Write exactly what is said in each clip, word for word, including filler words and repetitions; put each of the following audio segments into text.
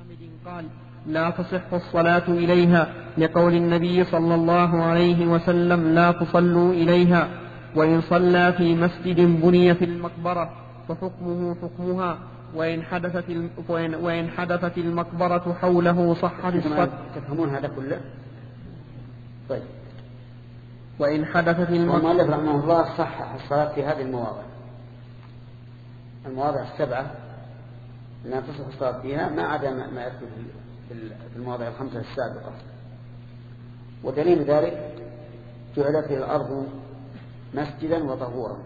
حامد قال: لا تصح الصلاة إليها، لقول النبي صلى الله عليه وسلم: لا تصلوا إليها. وإن صلى في مسجد بني في المقبرة فحكمه حكمها، وإن حدثت الم... وإن... وإن حدثت المقبرة حوله صحت الصلاة. تفهمون هذا كله؟ طيب. وإن حدثت المقبرة، والمؤلف رحمه الله صحح الصلاة في هذه المواضع، المواضع السبعة لا تصح الصلاة فيها ما عدا ما يذكر في المواضع الخمسة السابقة. ودليل ذلك: جعلت الأرض مسجدا وطهورا.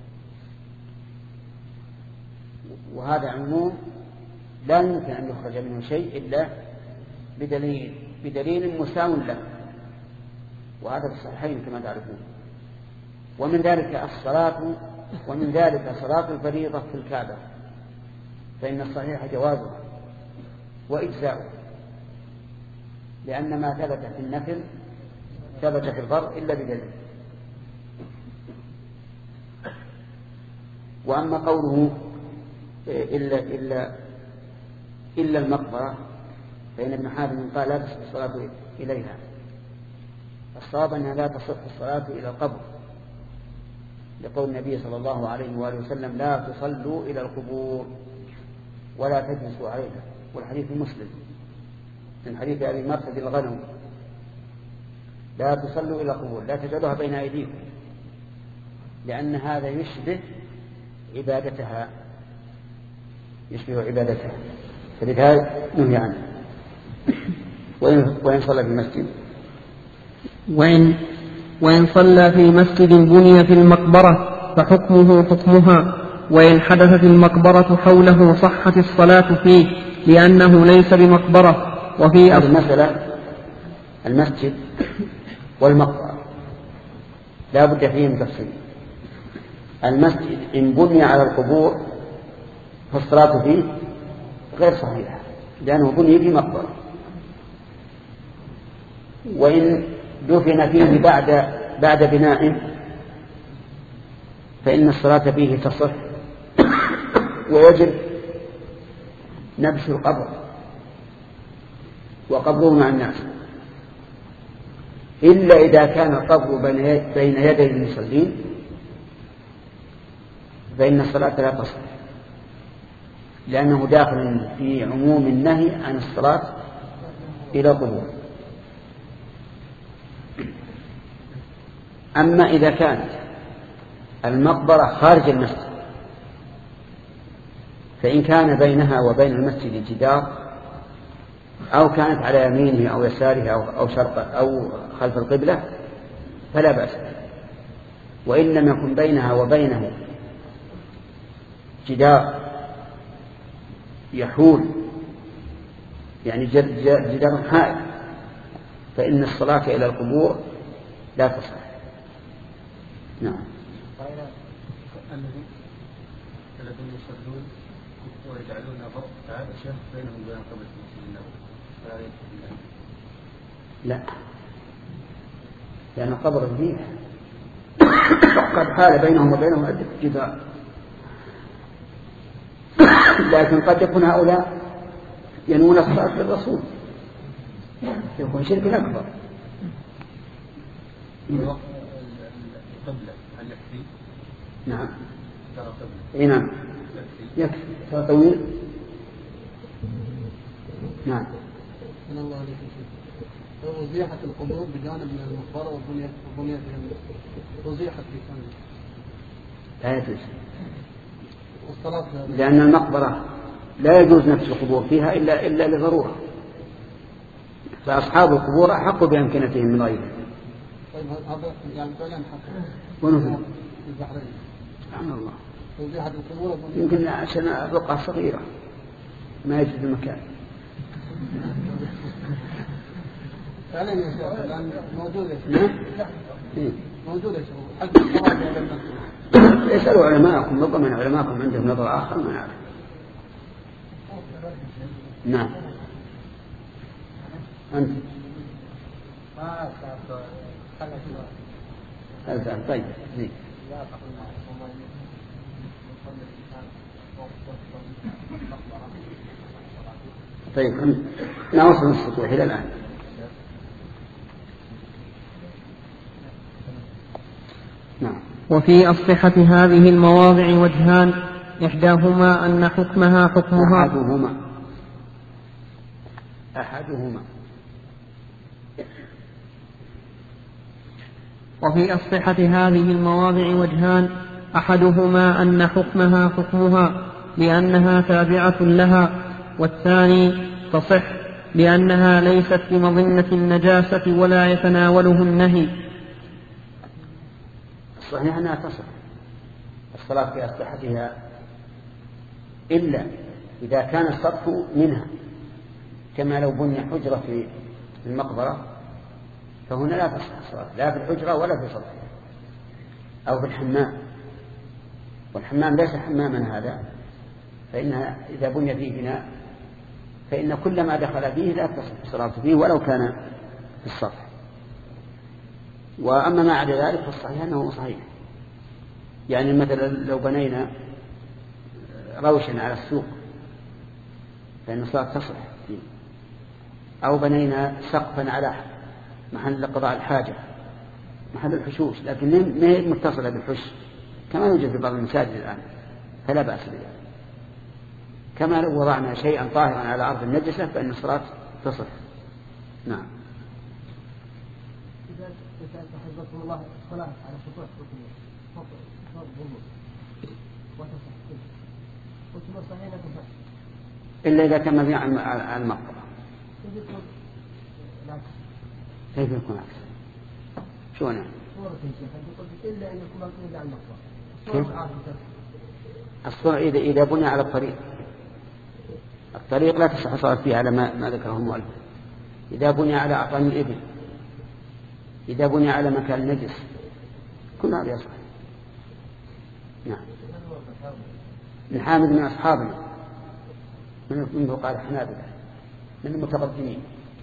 وهذا عموم لا يمكن أن يخرج منه شيء إلا بدليل بدليل مساو له، وهذا في الصحيحين كما تعرفون. ومن ذلك الصلاة ومن ذلك صلاة الفريضة في الكعبة، فإن الصحيح جوازها وإجزاؤه، لأن ما ثبت في النفل ثبت في الفرض إلا بدليل. وأما قوله إلا, إلا, إلا المقبرة، فإن ابن حاتم قال: لا تصح الصلاة إليها. الصواب أنها لا تصح الصلاة إلى القبر، لقول النبي صلى الله عليه وآله وسلم: لا تصلوا إلى القبور ولا تجلسوا عليها. والحديث مسلم من حديث أبي مرثد الغنم: لا تصلوا إلى القبور، لا تجعلوها بين أيديكم، لأن هذا يشبه عبادتها يشبه عبادتها فلذلك نهي عنه. وإن صلى في المسجد وإن, وإن صلى في مسجد بني في المقبرة فحكمه حكمها، وإن حدثت المقبرة حوله صحت الصلاة فيه، لأنه ليس بمقبرة. وفي المسألة المسجد والمقبرة لا بد فيه من تفصيل. المسجد إن بني على القبور فالصلاة فيه غير صحيحة، لأنه بني في مقبرة. وإن دفن فيه بعد بعد بنائه فإن الصلاة فيه تصح، ويجب نبش القبر وقبره مع الناس، إلا إذا كان القبر بين يدي المصلين فإن الصلاة لا تصح، لأنه داخل في عموم النهي عن الصلاة إلى القبور. أما إذا كانت المقبرة خارج المسجد، فإن كان بينها وبين المسجد جدار، أو كانت على يمينه أو يساره أو شرق أو خلف القبلة فلا بأس. وإن لم يكن بينها وبينه جدار يحول، يعني جدار حائل، فإن الصلاة إلى القبور لا تصح. نعم. الذين يصلون ويجعلون فرق تعالى شيخ بينهم وبين قبل المسلمين ولا يدخل. لا، لأن القبر فيه قد حال بينهم وبينهم عدة جدار، لكن قد يكون هؤلاء ينون الصلاة للرسول، يكون شرك أكبر. قبلة هل يكفي؟ نعم. اي نعم يكفي طويل. نعم. من الله عليك شيء. وزيحة القبور بجانب من المقبرة والبنية والبنية فيها وزيحة في كامل. لا يجوز. والصلاة لأن المقبرة لا يجوز نفس القبور فيها إلا إلا لضرورة، فأصحاب القبور أحق بأمكنتهم من غيرهم. طيب هذا يعني فعلا حق. ونفذ. البحرين. سبحان الله. وزيحة القبور يمكن عشان الرقعة صغيرة ما يجد المكان. فعلا يا شيخ الآن موجود يا شيخ. إيه؟ موجود يا شيخ. حتى الصلاة على المسجد. اسألوا علماءكم، ربما من علماءكم عندهم نظر آخر ما نعرف. نعم. أنت. ما أزعل. طيب. زين. طيب نوصل السطوح إلى الآن. نعم. وفي أصحة هذه المواضع وجهان، إحداهما أن حكمها حكمها أحدهما أحدهما وفي أصحة هذه المواضع وجهان، أحدهما أن حكمها حكمها لأنها تابعة لها، والثاني تصح لأنها ليست بمظنة النجاسة ولا يتناوله النهي. صحيح أنها تصح الصلاة في أصحتها إلا إذا كان السطح منها، كما لو بني حجرة في المقبرة فهنا لا تصح الصلاة لا في الحجرة ولا في سطحها، أو في الحمام، والحمام ليس حماما هذا، فإنها إذا بني فيه بناء فإن كل ما دخل فيه لا تصح الصلاة فيه ولو كان في السطح. وأما ما عدا ذلك فالصحيح أنه صحيح. يعني مثلا لو بنينا روشا على السوق فإن الصلاة تصح فيه، أو بنينا سقفا على محل قضاء الحاجة محل الحشوش لكن ما هي متصلة بالحش كما يوجد في بعض المساجد الآن فلا بأس بها. كما لو وضعنا شيئا طاهرا على أرض النجسة فإن الصلاة تصح. نعم. إذا حفظكم الله الصلاة على سطوح إلا إذا كان مبني على المقبرة. كيف يكون عكس؟ شو أنا؟ إلا أن يكون مبني على كيف؟ المقبرة. الصورة إذا إذا بني على الطريق، الطريق لا تصح الصلاة فيه على ما ما ذكره المؤلف. إذا بني على أعطان الإبل، إذا بني على مكان نجس، كل هذا يصح. نعم. من حامد من أصحابنا منه قال حنابلة من المتقدمين.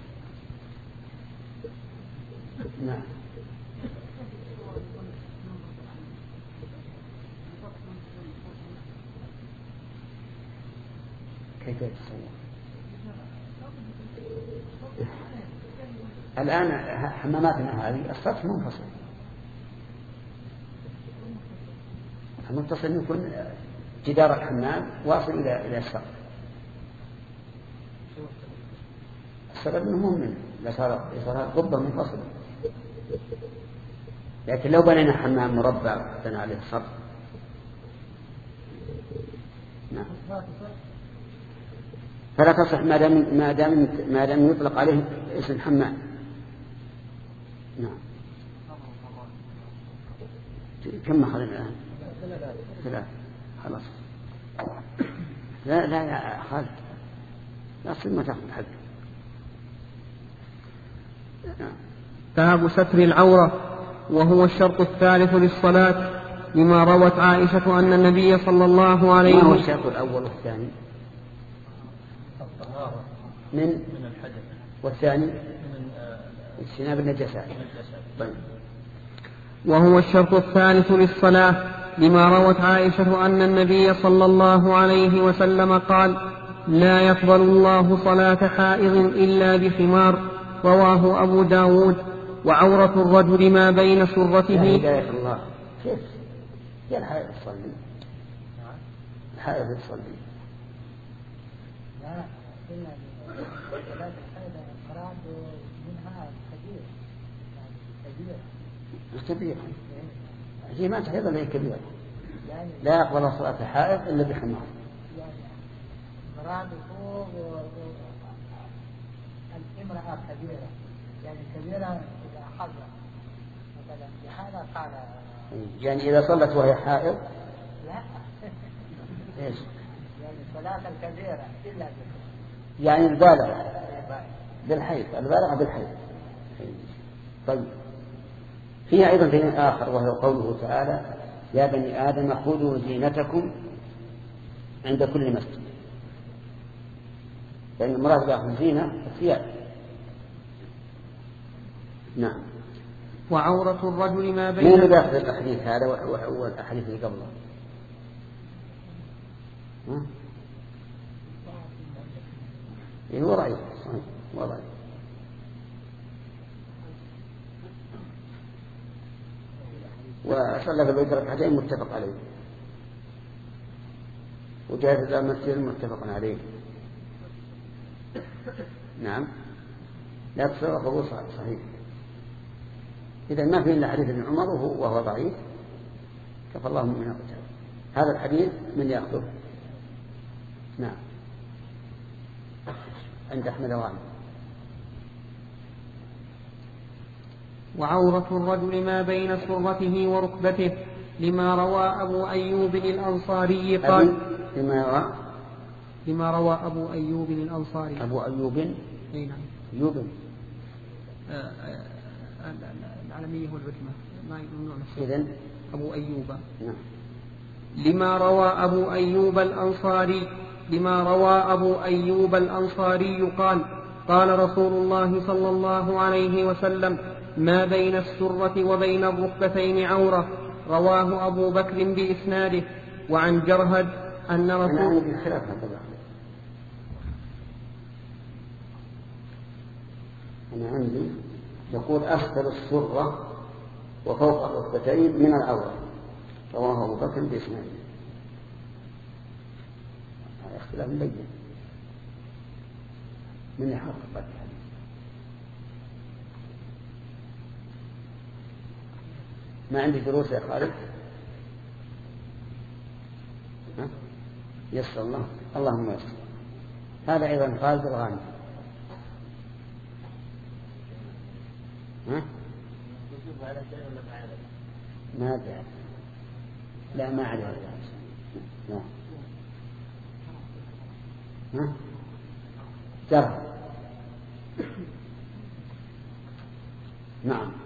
نعم. كيف يتصور؟ الآن حماماتنا هذه السطح منفصل، المتصل يكون جدار الحمام واصل إلى إلى السقف. السبب أنه مهم لصار قبة منفصلة، لكن لو بنينا حمام مربع بنى عليه السقف. نعم. فلا تصح ما دام ما دام ما دام يطلق عليه اسم حمام. نعم. كم أخذنا الآن؟ ثلاث. خلاص. لا لا يا خالد لا أصل ما تأخذ حد. باب ستر العورة، وهو الشرط الثالث للصلاة، لما روت عائشة أن النبي صلى الله عليه وسلم. ما هو الشرط الأول والثاني؟ من من الحدث، والثاني من اجتناب النجاسات. طيب. وهو الشرط الثالث للصلاة، لما روت عائشة أن النبي صلى الله عليه وسلم قال: لا يقبل الله صلاة حائض إلا بخمار، رواه أبو داود. وعورة الرجل ما بين سرته. لا هداية الله. كيف يا الحائض تصلي؟ الحائض تصلي. لا إلا صلاة الحائض المراد منها كبير كبير كبير هي ما تحيض إلا كبيرة. لا يقبل صلاة الحائض إلا بخمار. يعني مراد فوق الامرأة كبيرة، يعني كبيرة إذا حضر مثلا، لهذا قال يعني إذا صلت وهي حائض. لا إيش؟ يعني صلاة الكبيرة إلا بخمار، يعني البالغة بالحيض، البالغة بالحيض. طيب. فيها أيضا دليل آخر وهو قوله تعالى: يا بني آدم خذوا زينتكم عند كل مسجد. لأن المراد بأخذ زينة الثياب. نعم. وعورة الرجل ما بين. مين اللي بيأخذ الحديث هذا والأحاديث اللي قبله؟ إيه هو ضعيف صحيح هو ضعيف. وصلى في البيت ركعتين متفق عليه، وجاء في المسجد متفق عليه. نعم لا تصير فهو صحيح. إذا ما في إلا حديث ابن عمر وهو ضعيف كفى الله من قتال. هذا الحديث من يأخذه؟ نعم عند أحمد وعن. وعورة الرجل ما بين سرته وركبته لما روى أبو أيوب الأنصاري قال لما روى لما روى أبو أيوب الأنصاري أبو أيوب أي نعم أيوب العالمية والعتمة ما يمنع إذن أبو أيوب. نعم. لما روى أبو أيوب الأنصاري لما روى أبو أيوب الأنصاري قال قال رسول الله صلى الله عليه وسلم ما بين السرة وبين الركبتين عورة. رواه أبو بكر بإسناده. وعن جرهد أن رسول أنا عندي خلاف هذا. أنا عندي يقول أسفل السرة وفوق الركبتين من العورة. رواه أبو بكر بإسناده. هذا اختلاف بين من يحقق. ما عندي دروس يا خالد؟ ها؟ يسر الله اللهم يسر. هذا أيضا خالد الغاني. ها؟ ما أدري. لا ما أعرف. لا. ها؟ جرى. نعم.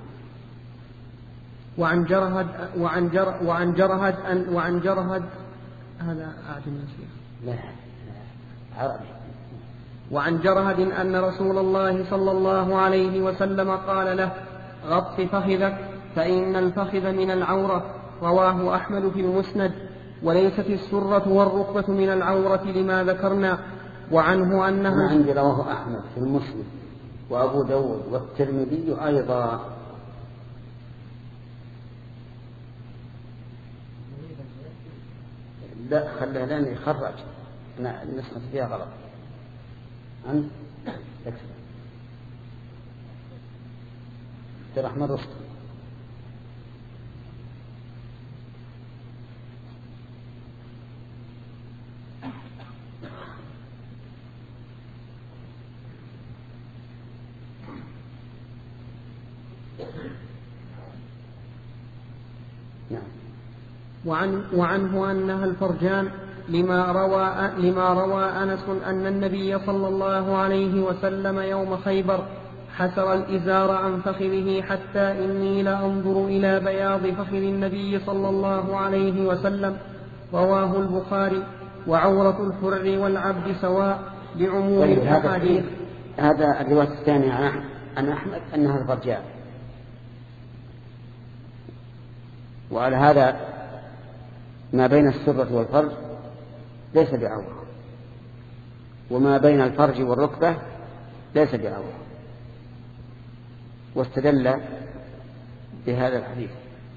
وعن جرهد وعن جر وعن جرهد أن وعن جرهد هذا أعجم نسيه. لا عربي. وعن جرهد أن رسول الله صلى الله عليه وسلم قال له غط فخذك فإن الفخذ من العورة. رواه أحمد في المسند. وليست السرة والركبة من العورة لما ذكرنا. وعنه أنها أنا عندي رواه أحمد في المسند وأبو داود والترمذي أيضا. لا خليها لأني يخرج أنا النسخة فيها غلط. أنت اكتب عبد الرحمن رشد. نعم. وعن وعنه أنها الفرجان لما روى لما روى أنس أن النبي صلى الله عليه وسلم يوم خيبر حسر الإزار عن فخذه حتى إني لأنظر إلى بياض فخذ النبي صلى الله عليه وسلم. رواه البخاري. وعورة الحر والعبد سواء بعموم الأحاديث. هذا الرواية الثانية عن أحمد أنها الفرجان. وعلى هذا ما بين السرة والفرج ليس بعورة، وما بين الفرج والركبة ليس بعورة. واستدل بهذا الحديث.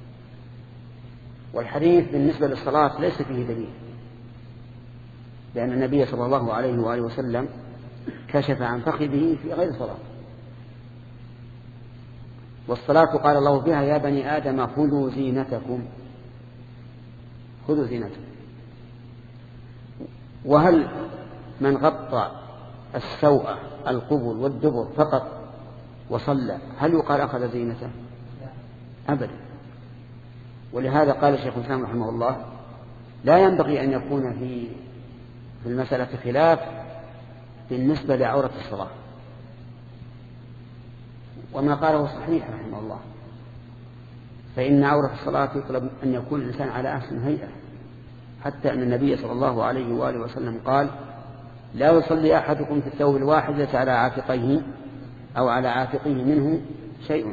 والحديث بالنسبة للصلاة ليس فيه دليل، لأن النبي صلى الله عليه وآله وسلم كشف عن فخذه في غير صلاة. والصلاة قال الله فيها يا بني آدم خذوا زينتكم خذوا زينتكم. وهل من غطى السوء القبل والدبر فقط وصلى هل يقال أخذ زينته؟ أبدا. ولهذا قال شيخ الإسلام رحمه الله لا ينبغي أن يكون في في المسألة خلاف بالنسبة لعورة الصلاة. وما قاله صحيح رحمه الله، فإن عورة الصلاة يطلب أن يكون الإنسان على أحسن هيئة، حتى أن النبي صلى الله عليه وآله وسلم قال لا يصلي أحدكم في الثوب الواحد ليس على عاتقيه أو على عاتقه منه شيء.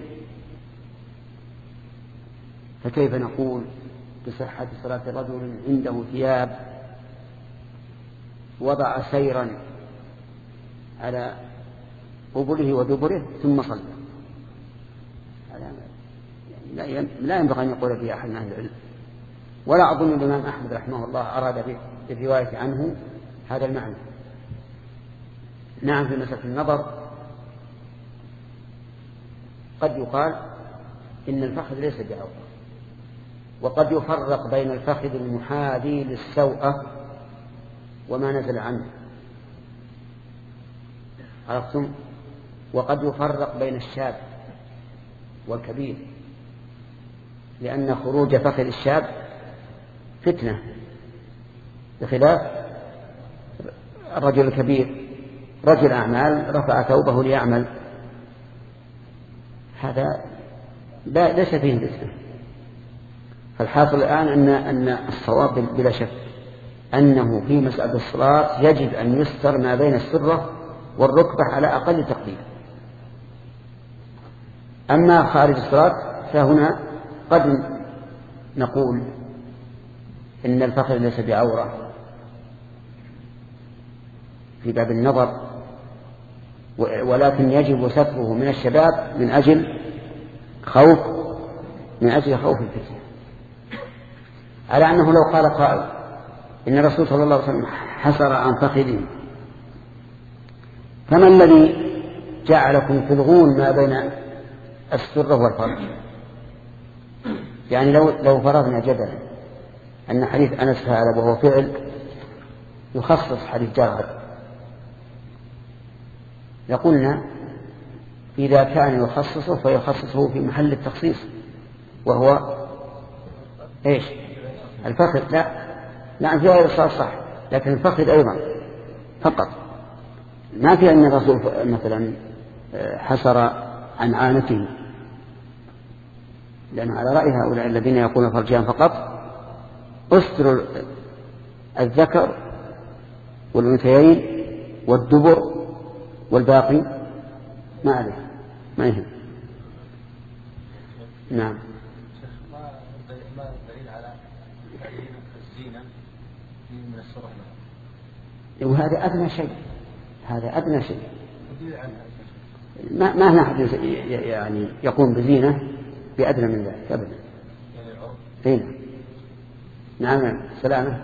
فكيف نقول بصحة صلاة رجل عنده ثياب وضع سيرا على قبله ودبره ثم صلى. لا ينبغي أن يقول به أحد من أهل العلم، ولا أظن الإمام أحمد رحمه الله أراد بالرواية عنه هذا المعنى. نعم، في مسألة النظر قد يقال إن الفخذ ليس بعورة، وقد يفرق بين الفخذ المحاذي للسوءة وما نزل عنه، عرفتم؟ وقد يفرق بين الشاب والكبير، لأن خروج فخذ الشاب فتنة، بخلاف الرجل الكبير رجل أعمال رفع ثوبه ليعمل، هذا ليس فيه فتنة. فالحاصل الآن أن أن الصواب بلا شك أنه في مسألة الصلاة يجب أن يستر ما بين السرة والركبة على أقل تقدير. أما خارج الصلاة فهنا قد نقول إن الفخذ ليس بعورة في باب النظر، ولكن يجب ستره من الشباب من أجل خوف من أجل خوف الفتنة. على أنه لو قال قائل إن الرسول صلى الله عليه وسلم حسر عن فخذه، فما الذي جعلكم تلغون ما بين السرة والفرج؟ يعني لو لو فرضنا جدلا أن حديث أنس هذا وهو فعل يخصص حديث جابر، لقلنا إذا كان يخصصه فيخصصه في محل التخصيص وهو إيش؟ الفخذ. لا نعم، في غير الصلاة صح، لكن الفخذ أيضا فقط. ما في أن الرسول مثلا حسر عن عانته، لأن على رأي هؤلاء الذين يقولون فرجان فقط أستر الذكر والأنثيين والدبر والباقي ما عليه ما يهم. نعم. ما الدليل على تحريم الزينة من السرة؟ وهذا أدنى شيء، هذا أدنى شيء. ما ما هنا أحد يعني يقوم بزينة بأدنى من ذلك أبدا. هنا نعم. سلامة.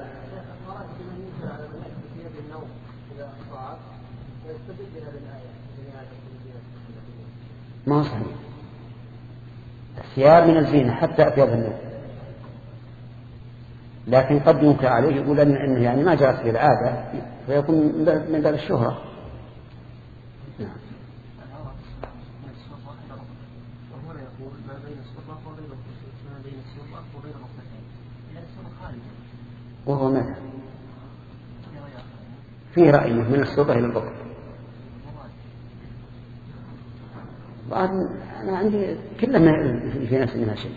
ما هو صحيح، الثياب من الزينة حتى أثياب النوم، لكن قد ينكر عليه يقول أنه يعني ما جرت به العادة فيكون من باب الشهرة. نعم. وهو ماذا؟ فيه رأيه من السرة إلى البطن. أنا عندي كلما في نفس منها شيء.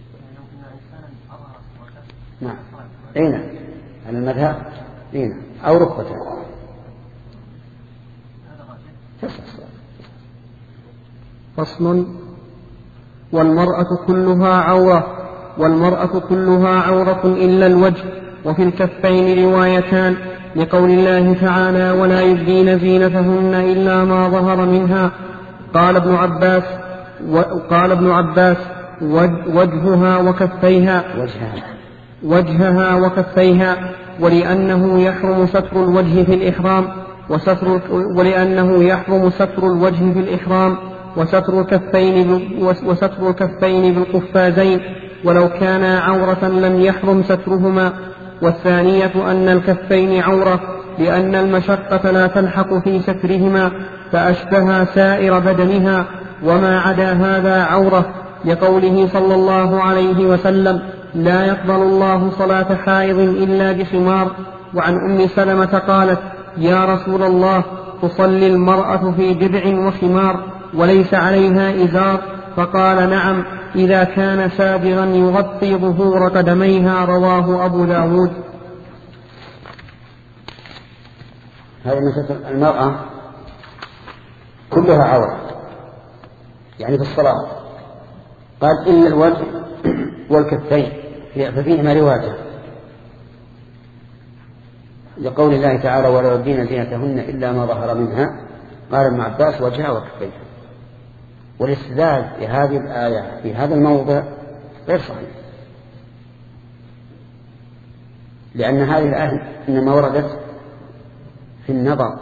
نعم. أين على المذهب؟ أين أو ركبة؟ فصل. والمرأة كلها عورة، والمرأة كلها عورة إلا الوجه، وفي الكفين روايتان لقول الله تعالى ولا يبدين زينتهن إلا ما ظهر منها. قال ابن عباس وقال ابن عباس وجهها وكفيها وجهها, وجهها وكفيها ولأنه يحرم ستر الوجه في الإحرام وستر ولأنه يحرم ستر الوجه في الإحرام وستر الكفين وستر الكفين بالقفازين، ولو كانا عورة لم يحرم سترهما. والثانية أن الكفين عورة لأن المشقة لا تلحق في سترهما فأشبه سائر بدنها، وما عدا هذا عورة، لقوله صلى الله عليه وسلم لا يقبل الله صلاة حائض إلا بخمار. وعن أم سلمة قالت يا رسول الله تصلي المرأة في درع وخمار وليس عليها إزار؟ فقال نعم إذا كان سابغا يغطي ظهور قدميها. رواه أبو داود. هذه مسألة المرأة كلها عورة يعني في الصلاة، قال إلا الوجه والكفين، ففيهما رواية لقول الله تعالى ولا يبدين زينتهن إلا ما ظهر منها. قال ابن عباس وجهها وكفيها. والاستدلال بهذه الآية في هذا الموضع غير صحيح، لأن هذه الآية إنما وردت في النظر.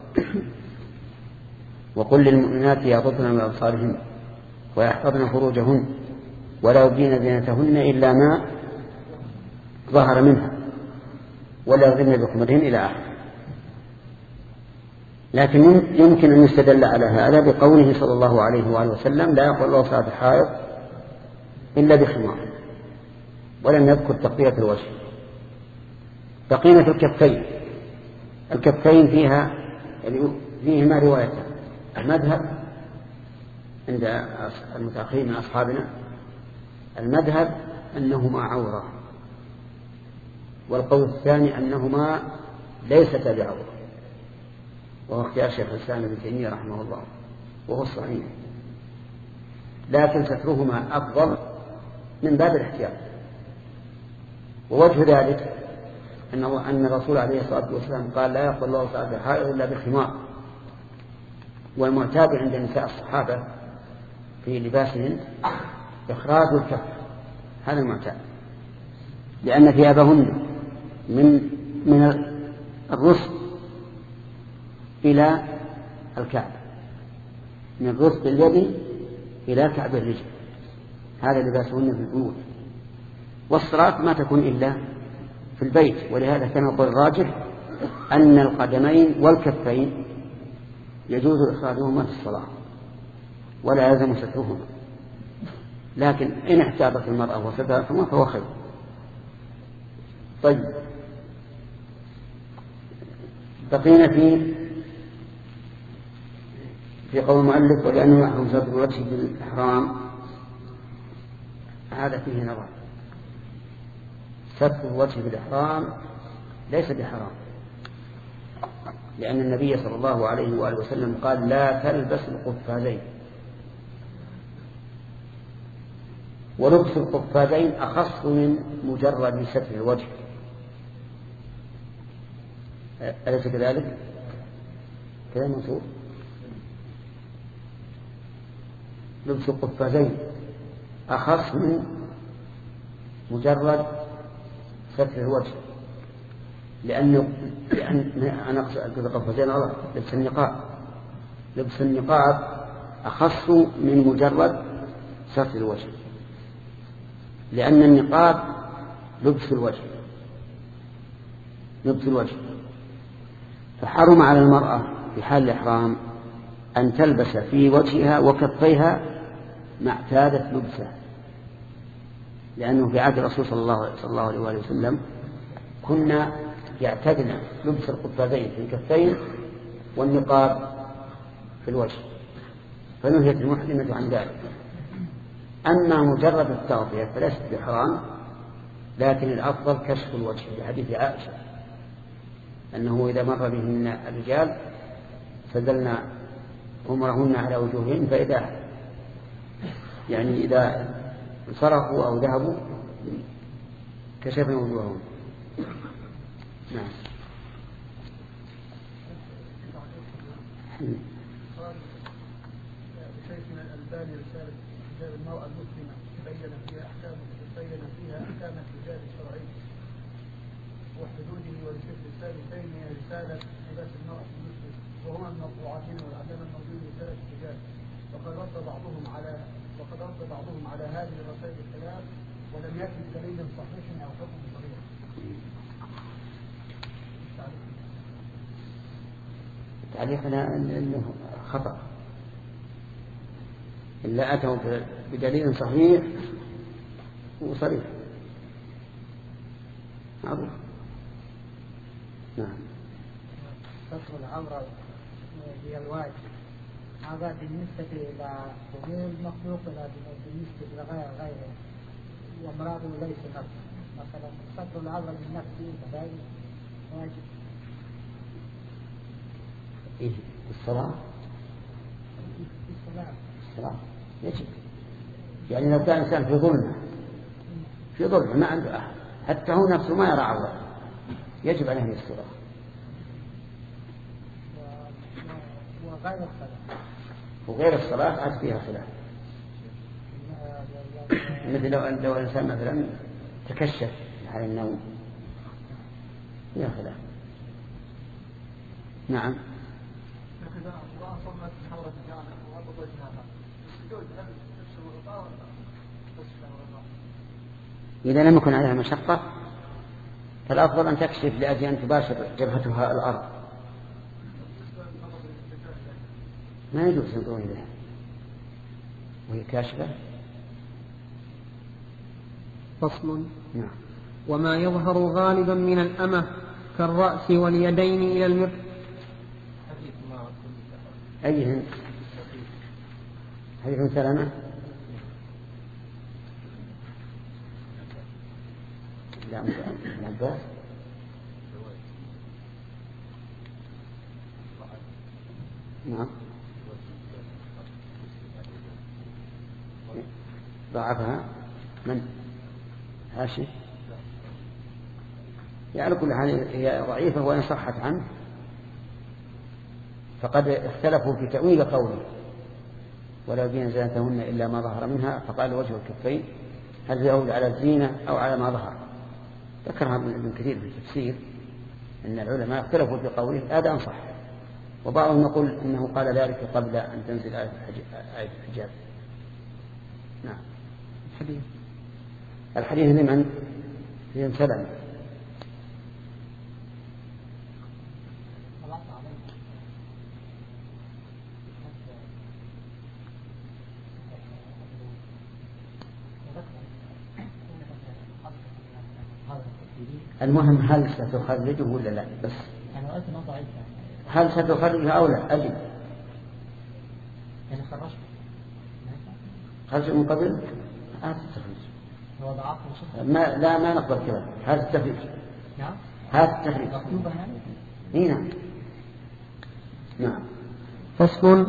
وقل للمؤمنات يغضضن من أبصارهن ويحفظن فروجهن ولا يبدين زينتهن إلا ما ظهر منها ولا يضربن بخمرهن إلى آخره. لكن يمكن أن يستدل على هذا بقوله صلى الله عليه وآله وسلم لا يقبل الله صلاة الحائض إلا بخمار، ولم يذكر تغطية الوجه. بقيمة الكفين، الكفين فيها فيهما روايتان. المذهب عند المتأخرين من أصحابنا المذهب أنهما عورة، والقول الثاني أنهما ليستا بعورة، وهو اختيار شيخ الإسلام ابن تيمية رحمه الله، وهو الصحيح. لكن سترهما أفضل من باب الاحتياط. ووجه ذلك أنه أن الرسول عليه الصلاة والسلام قال لا يقبل الله صلاة الحائض إلا بخمار. والمعتاد عند نساء الصحابة في لباسهن إخراج الكف، هذا المعتاد، لأن ثيابهن من من الرسل إلى الكعب، من رسل اليد إلى كعب الرجل، هذا لباسهن في البيوت. والصلاة ما تكون إلا في البيت، ولهذا كان القول الراجح أن القدمين والكفين يجوز إخراجهما في الصلاة ولا يلزم سترهما، لكن إن احتاطت المرأة وسترتهما فهو خير. طيب، بقينا في في قول المؤلف ولأنه يحرم ستر الوجه بالإحرام، هذا فيه نظر. ستر الوجه بالإحرام ليس بحرام، لأن النبي صلى الله عليه وآله وسلم قال لا تلبس القفازين، ولبس القفازين أخص من مجرد ستر الوجه، أليس كذلك؟ كلام منصور. لبس القفازين أخص من مجرد ستر الوجه، لأنه لأن أنا أقصد القفازين الله لبس النقاب، لبس النقاب أخص من مجرد ستر الوجه، لأن النقاب لبس الوجه لبس الوجه فحرم على المرأة في حال الإحرام أن تلبس في وجهها وكفيها ما اعتادت لبسه، لأنه في عهد الرسول صلى الله, صلى الله عليه وآله وسلم كنا يعتدنا لبس القفازين في الكفين والنقاب في الوجه، فنهيت المحرمة عن ذلك. أما مجرد التغطية فليست بحرام، لكن الأفضل كشف الوجه لحديث عائشة أنه إذا مر بهن الرجال فزلنا عمرهن على وجوههن، فإذا يعني إذا صرفوا أو ذهبوا كشفنا وجوههم. نعم. شيخنا الألباني رسالة حجاب المرأة المسلمة بين فيها أحكام بين فيها أحكام الحجاب الشرعي وحدوده، ولشيخ الإسلام تيمية رسالة لباس المرأة المسلم، وهما المطبوعتين والأعلام الموجودة رسالة الحجاب. وقد رد بعضهم على وقد رد بعضهم على هذه الرسائل الثلاث ولم يكن دليل صحيح أو حكم صريح. تعليقنا أنه خطأ، إلا أتوا بدليل صحيح وصريح. معروف. نعم. ستر العورة هي الواجب، هذا بالنسبة إلى غير المخلوق ولا بالنسبة لغير غيره، ومراده ليس نفسه. مثلا ستر العورة من نفسه فذلك واجب. إيه الصلاة؟ الصلاة الصلاة يجب، يعني لو كان إنسان في ظلمة في ظلمة ما عنده أحد حتى هو نفسه ما يرى عورة يجب عليه الصلاة. غير الصلاة. وغير الصلاة عاد فيها خلاف. مثل لو أن لو الإنسان مثلا تكشف على النوم فيها خلاف. نعم. إذا لم يكن عليها مشقة فالأفضل أن تكشف لأجل أن تباشر جبهتها الأرض. ما يجوز ينظرون إليها وهي كاشفة. فصل. نعم. وما يظهر غالبا من الأمة كالرأس واليدين إلى المرفق. أيهن حديث سلامة؟ لا عباس. نعم. ضعفها من؟ هاشم. يعني كل حال هي ضعيفة وإن صحت عنه فقد اختلفوا في تأويل قوله ولا يبين زينتهن إلا ما ظهر منها، فقال وجه الكفين هل يعود على الزينة أو على ما ظهر. ذكرها ابن كثير في التفسير أن العلماء اختلفوا في قوله هذا أنصح، وبعضهم يقول إنه قال ذلك قبل أن تنزل آية الحجاب. نعم. الحديث الحديث لمن؟ في سلم. المهم هل ستخرجه ولا لا؟ بس هل ستخرجه أو لا؟ أجل يعني خرجت خرج من قبل لا تستخرج. ما لا ما نقبل كذا. هذا التخريج. نعم. هذا التخريج. هنا. نعم. فصل.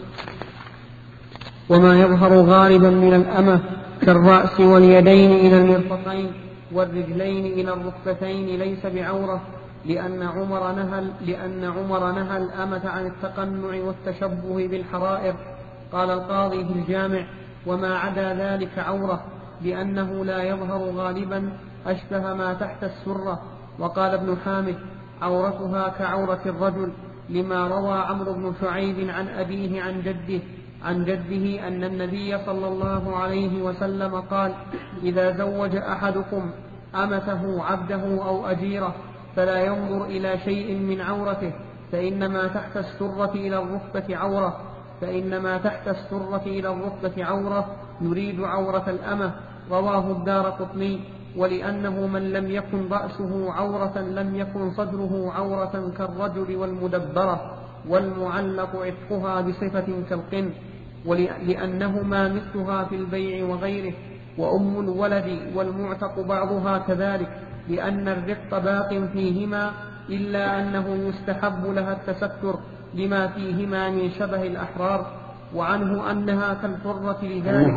وما يظهر غالبا من الأمة كالرأس واليدين إلى المرفقين والرجلين إلى الركبتين ليس بعورة، لأن عمر نهى لأن عمر نهى الأمة عن التقنع والتشبه بالحرائر. قال القاضي في الجامع: وما عدا ذلك عورة، لأنه لا يظهر غالبا أشبه ما تحت السرة. وقال ابن حامد: عورتها كعورة الرجل، لما روى عمرو بن شعيب عن أبيه عن جده عن جده أن النبي صلى الله عليه وسلم قال: إذا زوج أحدكم أمته عبده أو أجيره فلا ينظر إلى شيء من عورته، فإنما تحت السرة إلى الركبة عورة فإنما تحت السرة إلى الركبة عورة يريد عورة الأمة. رواه الدارقطني. ولأنه من لم يكن رأسه عورة لم يكن صدره عورة كالرجل والمدبرة والمعلق عتقها بصفة كالقن، ولأنهما مثلها في البيع وغيره. وأم الولد والمعتق بعضها كذلك، لأن الرق باق فيهما، إلا أنه يستحب لها التستر لما فيهما من شبه الأحرار. وعنه أنها كالحرة لذلك.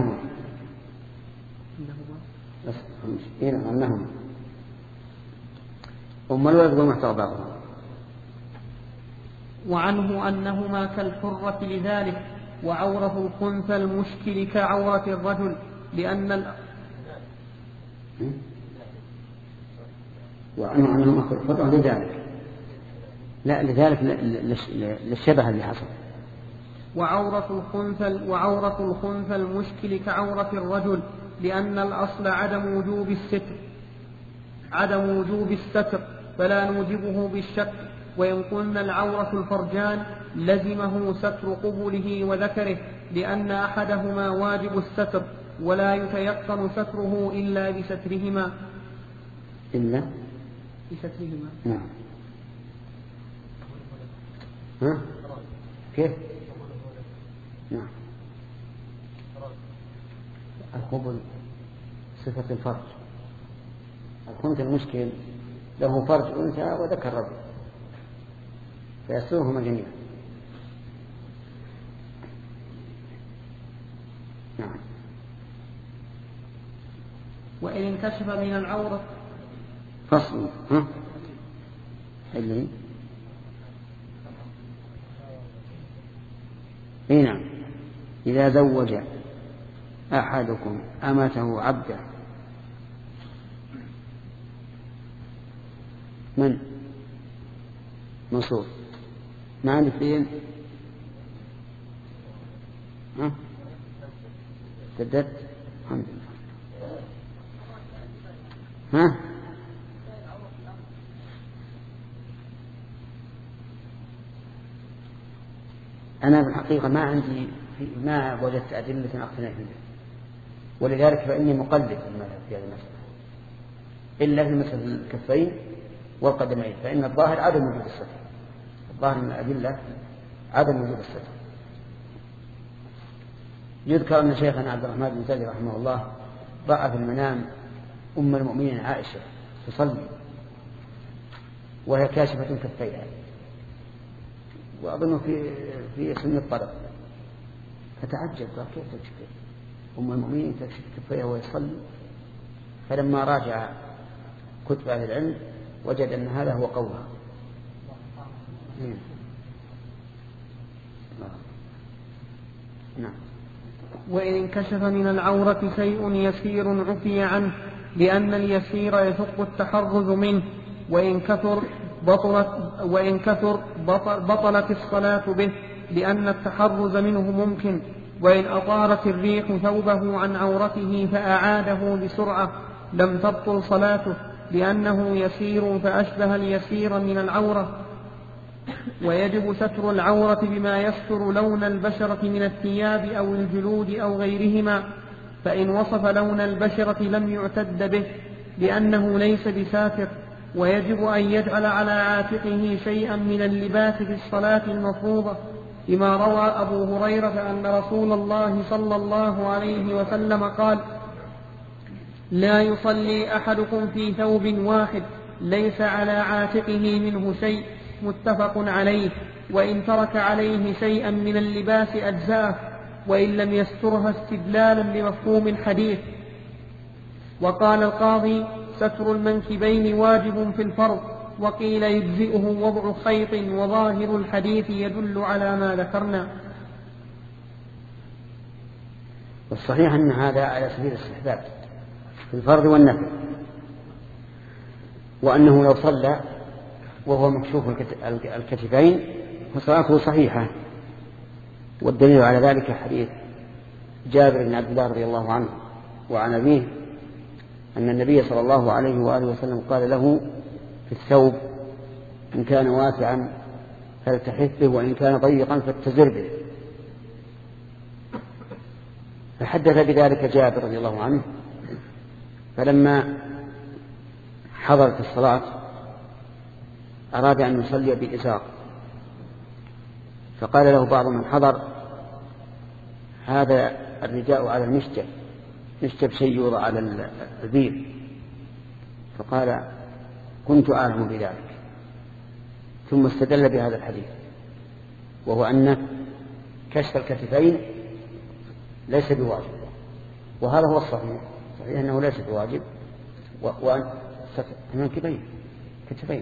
أنهما أم الولد والمعتق بعضها. وعنه أنهما كالحرة لذلك. وعورة الخنثى المشكل كعورة الرجل، لأن ال... وعنه أنهما كالحرة لذلك لا لذلك للشبه اللي حصل. وعورة الخنثى وعورة الخنثى المشكل كعورة الرجل، لأن الأصل عدم وجوب الستر عدم وجوب الستر فلا نوجبه بالشك. وإن قلنا العورة الفرجان لزمه ستر قبله وذكره، لأن أحدهما واجب الستر ولا يتيقن ستره إلا بسترهما إلا بسترهما. نعم. ها؟ كيف؟ نعم. القبل صفة الفرج. الخنثى المشكل له فرج أنثى وذكر رجل فيسرهما جميعا. نعم. وإن انكشف من العورة فصل. ها؟ اللي هنا إذا زوج أحدكم أمته عبده من منصور ما عندك فين ها سددت الحمد لله ها أنا بالحقيقة ما عندي ما وجدت أدلة أقتنع بها ولذلك فإني مقلد المذهب في هذه المسألة إلا في مسألة الكفين والقدمين فإن الظاهر عدم وجود الستر الظاهر من الأدلة عدم وجود الستر. يذكر أن شيخنا عبد الرحمن بن زيد رحمه الله رأى في المنام أم المؤمنين عائشة تصلي وهي كاشفة كفيها وأظن في في سن الطلب فتعجب قال كيف تكشف أم المؤمنين تكشف كفيها ويصلي فلما راجع كتب أهل العلم وجد أن هذا هو قولها. نعم. وإن انكشف من العورة شيء يسير عفي عنه لأن اليسير يشق التحرز منه وإن كثر بطلت, وإن كثر بطل بطلت الصلاة به لأن التحرز منه ممكن. وإن أطارت الريح ثوبه عن عورته فأعاده بسرعة لم تبطل صلاته لأنه يسير فأشبه اليسير من العورة. ويجب ستر العورة بما يستر لون البشرة من الثياب أو الجلود أو غيرهما فإن وصف لون البشرة لم يعتد به لأنه ليس بساتر. ويجب أن يجعل على عاتقه شيئا من اللباس في الصلاة المفروضة لما روى أبو هريرة أن رسول الله صلى الله عليه وسلم قال لا يصلي أحدكم في ثوب واحد ليس على عاتقه منه شيء متفق عليه. وإن ترك عليه شيئا من اللباس أجزاه وإن لم يسترها استدلالا بمفهوم الحديث. وقال القاضي ستر المنكبين واجب في الفرض وقيل يجزئه وضع خيط وظاهر الحديث يدل على ما ذكرنا. والصحيح أن هذا على سبيل الاستحباب في الفرض والنفل وأنه لو صلى وهو مكشوف الكتفين فصلاته صحيحة. والدليل على ذلك حديث جابر بن عبد الله رضي الله عنه وعن أبيه أن النبي صلى الله عليه وآله وسلم قال له في الثوب إن كان واسعا فالتحف به وإن كان ضيقا فاتزر به. فحدث بذلك جابر رضي الله عنه فلما حضرت الصلاة أراد أن يصلي بالإزار فقال له بعض من حضر هذا الرداء على المشجب مشجب شيء يوضع على البير فقال كنت أعلم بذلك ثم استدل بهذا الحديث وهو أن كشف الكتفين ليس بواجب وهذا هو الصحيح صحيح أنه ليس بواجب وأن المنكبين كتفين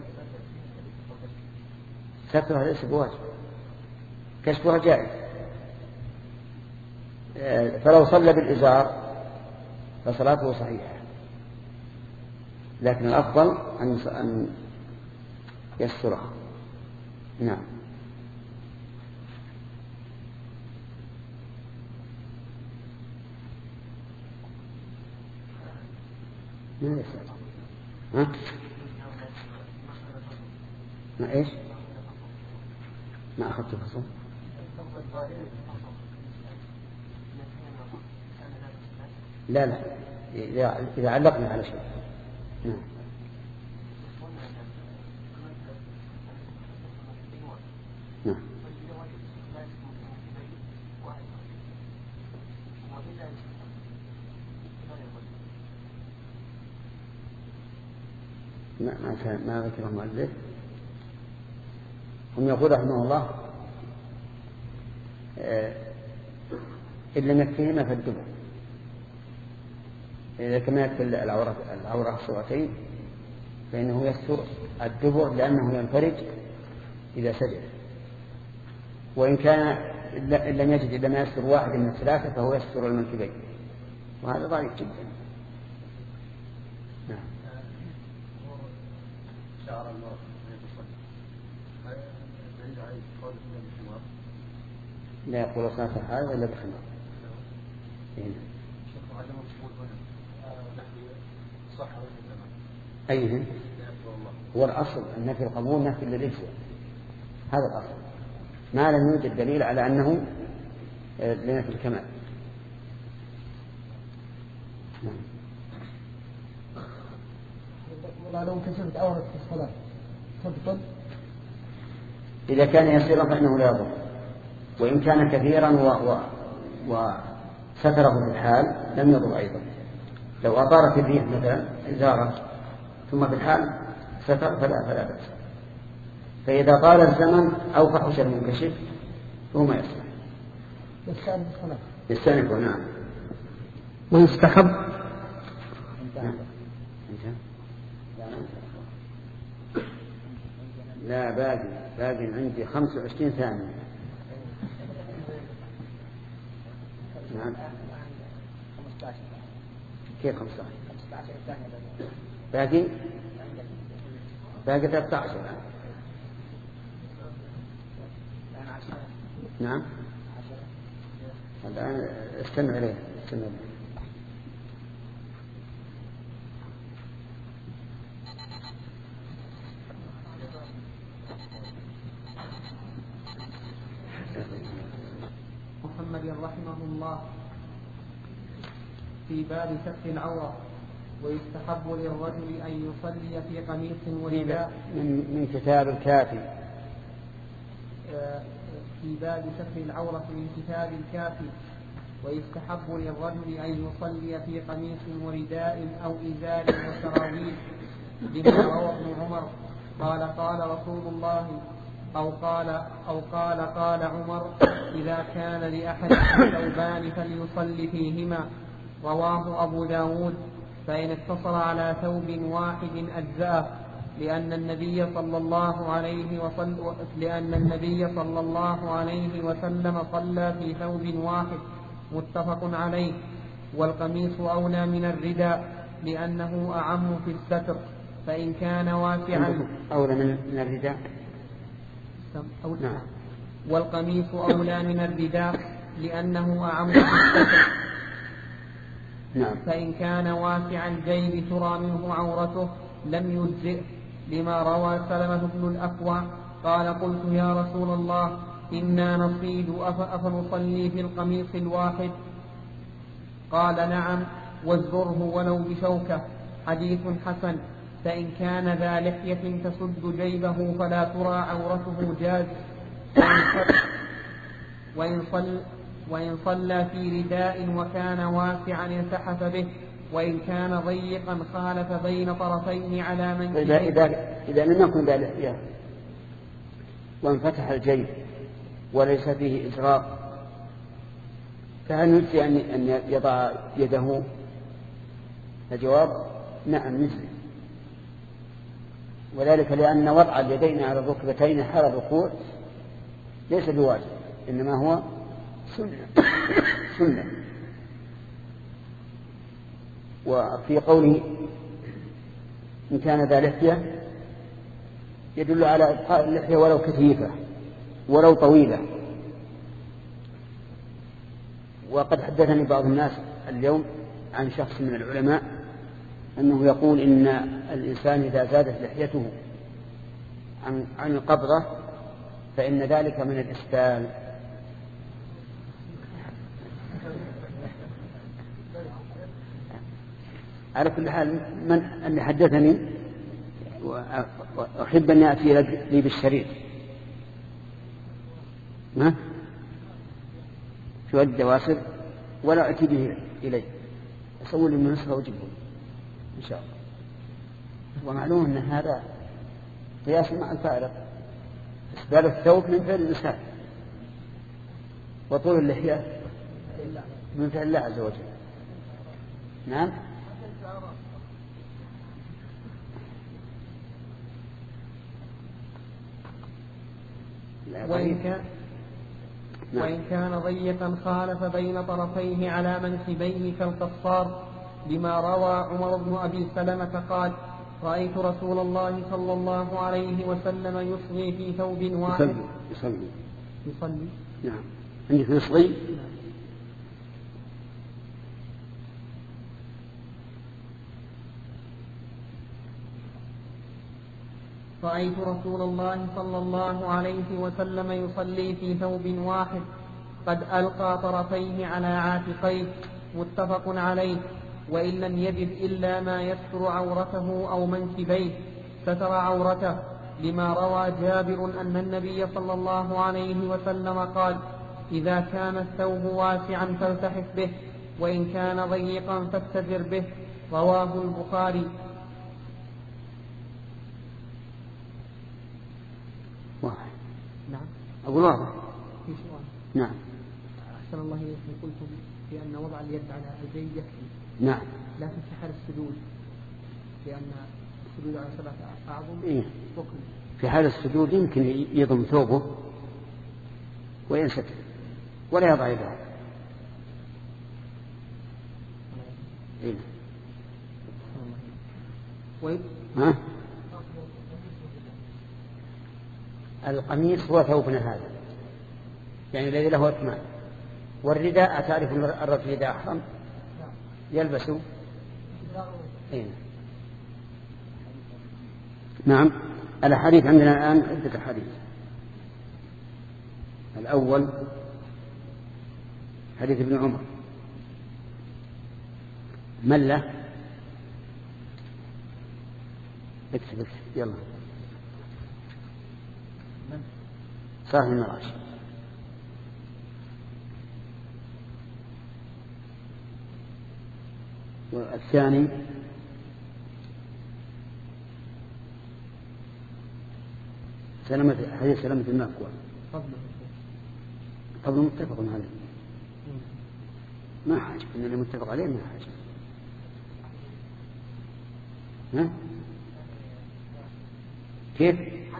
سترها ليس بواجب كشفها جائز. فلو صلى بالإزار فصلاته صحيحة لكن الأفضل أن يسترها. نعم. ما يسأل ها ما إيش ما أخذت الفصل لا لا إذا علقنا على شيء. نعم. نعم. ما ما ما ذكره المؤلف. هم يقول رحمه الله إن لم يكفيهما فالدبر إذا كما يكفي العورة العورة صورتين فإنه يستر الدبر لأنه ينفرج إذا سجد. وإن كان إن لم يجد إلا ما يستر واحد من الثلاثة فهو يستر المنكبين، وهذا ضعيف جدا. نعم. شعر المرأة دليل عليه قول إلا بخمار؟ لا يقول صلاة الحائض إلا بخمار. شيخ عدم القبول هنا نحن صح ولا لا؟ أيه؟ هو الأصل أن نفي القبول نفي للإجزاء، هذا الأصل، ما لم يوجد دليل على أنه لنفي الكمال. نعم. والله لو كسبت عورة في الصلاة تبطل؟ إذا كان يسيرا فإنه لا يضر، وإن كان كثيرا و... و... وستره في الحال لم يضر أيضا. لو أطارت الريح مثلا إزارة ثم في الحال ستر فلا فلا بأس. فإذا طال الزمن أو فحش المنكشف فهو ما يصلح. يستأنف الصلاة. يستأنف. نعم. ويستحب. نعم. لا باقي باقي عندي خمس وعشرين ثانية. نعم. كيف خمسة عشر؟ باقي باقي ثلاثة عشر. نعم. الآن استمع إليه استمع إليه. محمد رحمه الله في باب ستر العورة. ويستحب للرجل أن يصلي في قميص ورداء. من, من كتاب الكافي. في باب ستر العورة من كتاب الكافي. ويستحب للرجل أن يصلي في قميص ورداء أو إزار وسراويل، لما روى ابن عمر قال قال رسول الله أو قال أو قال قال عمر إذا كان لأحد ثوبان فليصلي فيهما. رواه أبو داود. فإن اقتصر على ثوب واحد أجزأه، لأن النبي صلى الله عليه وسلم لأن النبي صلى الله عليه وسلم صلى في ثوب واحد متفق عليه. والقميص أولى من الرداء لأنه أعم في الستر، فإن كان واسعا أولى من الرداء. نعم. والقميص أولى من الرداء لأنه أعم في الستر. نعم. فإن كان واسع الجيب ترى منه عورته لم يجزئ، لما روى سلمة بن الأكوع قال قلت يا رسول الله إنا نصيد أفنصلي في القميص الواحد؟ قال نعم وازره ولو بشوكة. حديث حسن. فإن كان ذا لحية تسد جيبه فلا ترى عورته جاز. وإن صلى وإن صلى في رداء وكان واسعا التحف به، وإن كان ضيقا خالف بين طرفين على من إذا, إذا, إذا لم يكن ذا لحية وانفتح الجيب وليس فيه إزراق فهل يجزي أن يضع يده؟ الجواب نعم يجزي، وذلك لأن وضع اليدين على الركبتين حال الركوع ليس بواجب، إنما هو سنة. سنة. وفي قوله إن كان ذا لحية يدل على إبقاء اللحية ولو كثيفة ولو طويلة. وقد حدثني بعض الناس اليوم عن شخص من العلماء أنه يقول إن الإنسان إذا زادت لحيته عن, عن القبضة فإن ذلك من الإسبال. على كل حال من أن حدثني وأحب أن يأتي لي بالشريط ما في ود الدواسر ولا أتي به إليه، أسوي لي من نسخة وجبه إن شاء الله. ومعلوم أن هذا قياس مع الفارق، إسبال الثوب من فعل الإنسان وطول اللحية من فعل الله عز وجل. نعم. وإن كان نعم. وإن كان ضيقا خالف بين طرفيه على منكبيه كالقصار، لما روى عمر بن أبي سلمة قال: رأيت رسول الله صلى الله عليه وسلم يصغي في ثوب واحد. يصلي يصلي يصلي نعم. عندك يصغي. رأيت رسول الله صلى الله عليه وسلم يصلي في ثوب واحد قد ألقى طرفيه على عاتقيه، متفق عليه. وإن لم يجد إلا ما يستر عورته أو منكبيه ستر عورته، لما روى جابر أن النبي صلى الله عليه وسلم قال: إذا كان الثوب واسعا فالتحف به، وإن كان ضيقا فاستتر به. رواه البخاري. واحد. نعم. أقول واضح. في سؤال. نعم. أحسن الله إليكم، قلتم بأن وضع اليد على اليدين يكفي. نعم. لكن في حال السجود، لأن السجود على سبعة أعظم إيه؟ ركن. في حال السجود يمكن يضم ثوبه وينستر ولا يضع يده. إيه؟ ويب. ها؟ القميص هو ثوبنا هذا، يعني الذي له أكمام. والرداء تعرف الرجل إذا أحرم يلبسه. إيه؟ نعم. الحديث عندنا الآن عدة حديث. الأول حديث ابن عمر من له؟ اكتب اكتب يلا. صاحب المراش. والثاني سلامة حديث سلامة المأكوى. فضل متفق عليه، ما حاجة إن اللي متفق عليه ما حاجة. ها؟ كيف؟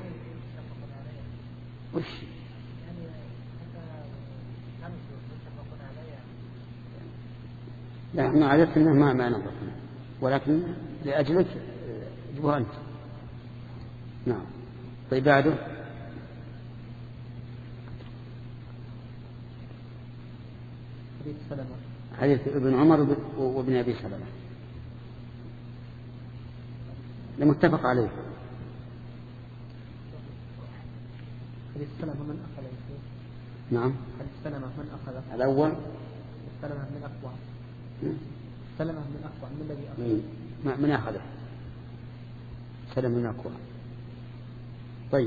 وش؟ لا ما عرفت إنه ما ما نظر، ولكن لأجلك جبه أنت. نعم. طيب بعده حديث سلمة. حديث ابن عمر وابن أبي سلمة لمتفق عليه. حديث سلمة من أخذ؟ نعم. حديث سلمة من أخذ؟ الأول سلمة من أقوى. سلمة من أقوى من الذي أخذ؟ من أخذه؟ سلمة من أقوى. طيب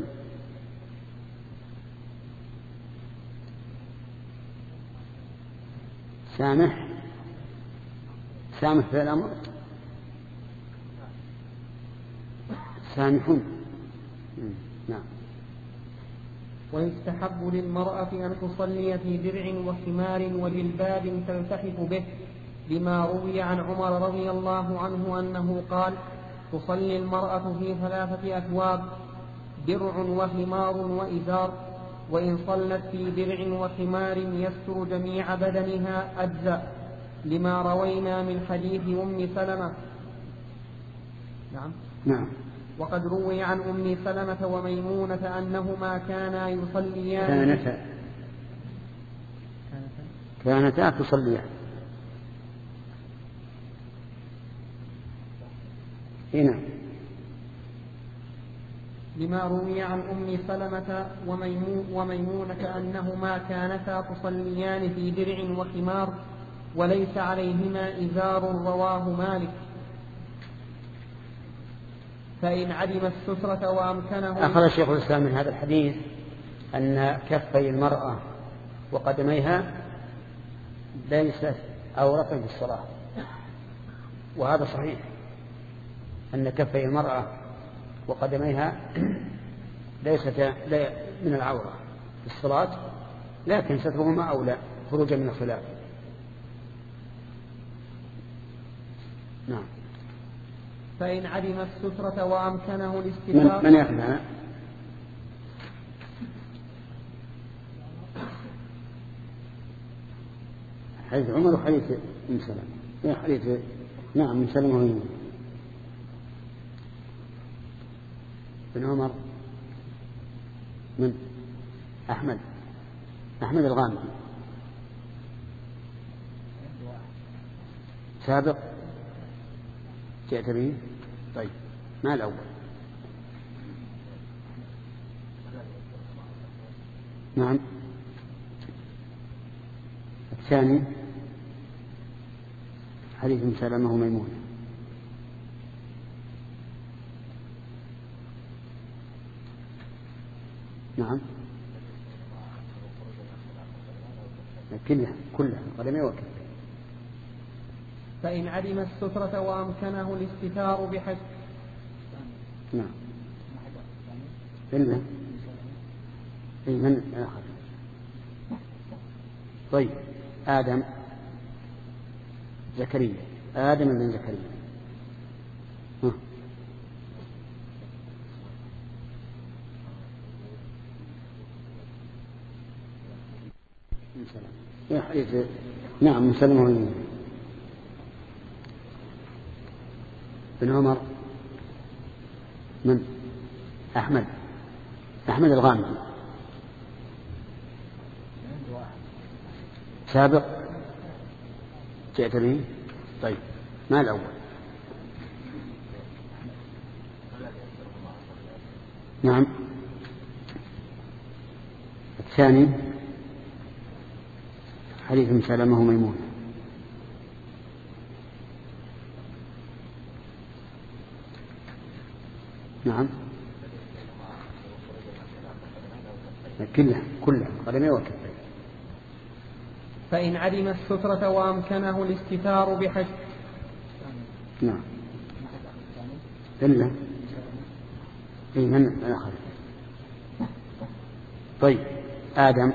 سامح سامح في الأمر سامحون. نعم. ويستحب للمرأة أن تصلي في درع وخمار وجلباب تلتحف به، لما روي عن عمر رضي الله عنه أنه قال: تصلي المرأة في ثلاثة أثواب: درع وخمار وإزار، وإن صلت في درع وخمار يستر جميع بدنها أجزأ، لما روينا من حديث أم سلمة. نعم. نعم. وقد روي عن أم سلمة وميمونة أنهما كانا يصليان كانتا كانتا تصليان. هنا لما روي عن أم سلمة وميمونة أنهما كانتا تصليان في درع وخمار وليس عليهما إزار، رواه مالك. فإن عدم السترة وأمكنه. أخذ شيخ الإسلام من هذا الحديث أن كفي المرأة وقدميها ليست عورة في الصلاة، وهذا صحيح أن كفي المرأة وقدميها ليست من العورة في الصلاة، لكن سترهما أولى خروجا من الخلاف. نعم. فإن عدم السترة وأمكنه الاستتار. من, من يأخذها؟ حديث عمر وحديث ابن سلمة. حديث نعم ابن سلمة وميمونة. بن عمر من أحمد أحمد الغامدي سابق جئت به. طيب ما الأول؟ نعم الثاني حديث سلمة وميمونة. نعم كلها كلها قدمي وكفي. فإن علم السترة وأمكنه الاستتار بحج. نعم إلا إيه من آخر. طيب آدم زكريا آدم بن زكريا. ها. يا حديث نعم مسلم بن عمر من أحمد أحمد الغامدي سابق جئت به. طيب ما الأول؟ نعم الثاني حديث ابن سلمة وميمونة. نعم كلها كلها قدمي وكفي. فإن علم السترة وأمكنه الاستتار بحج. نعم إلا إيه من آخر. طيب آدم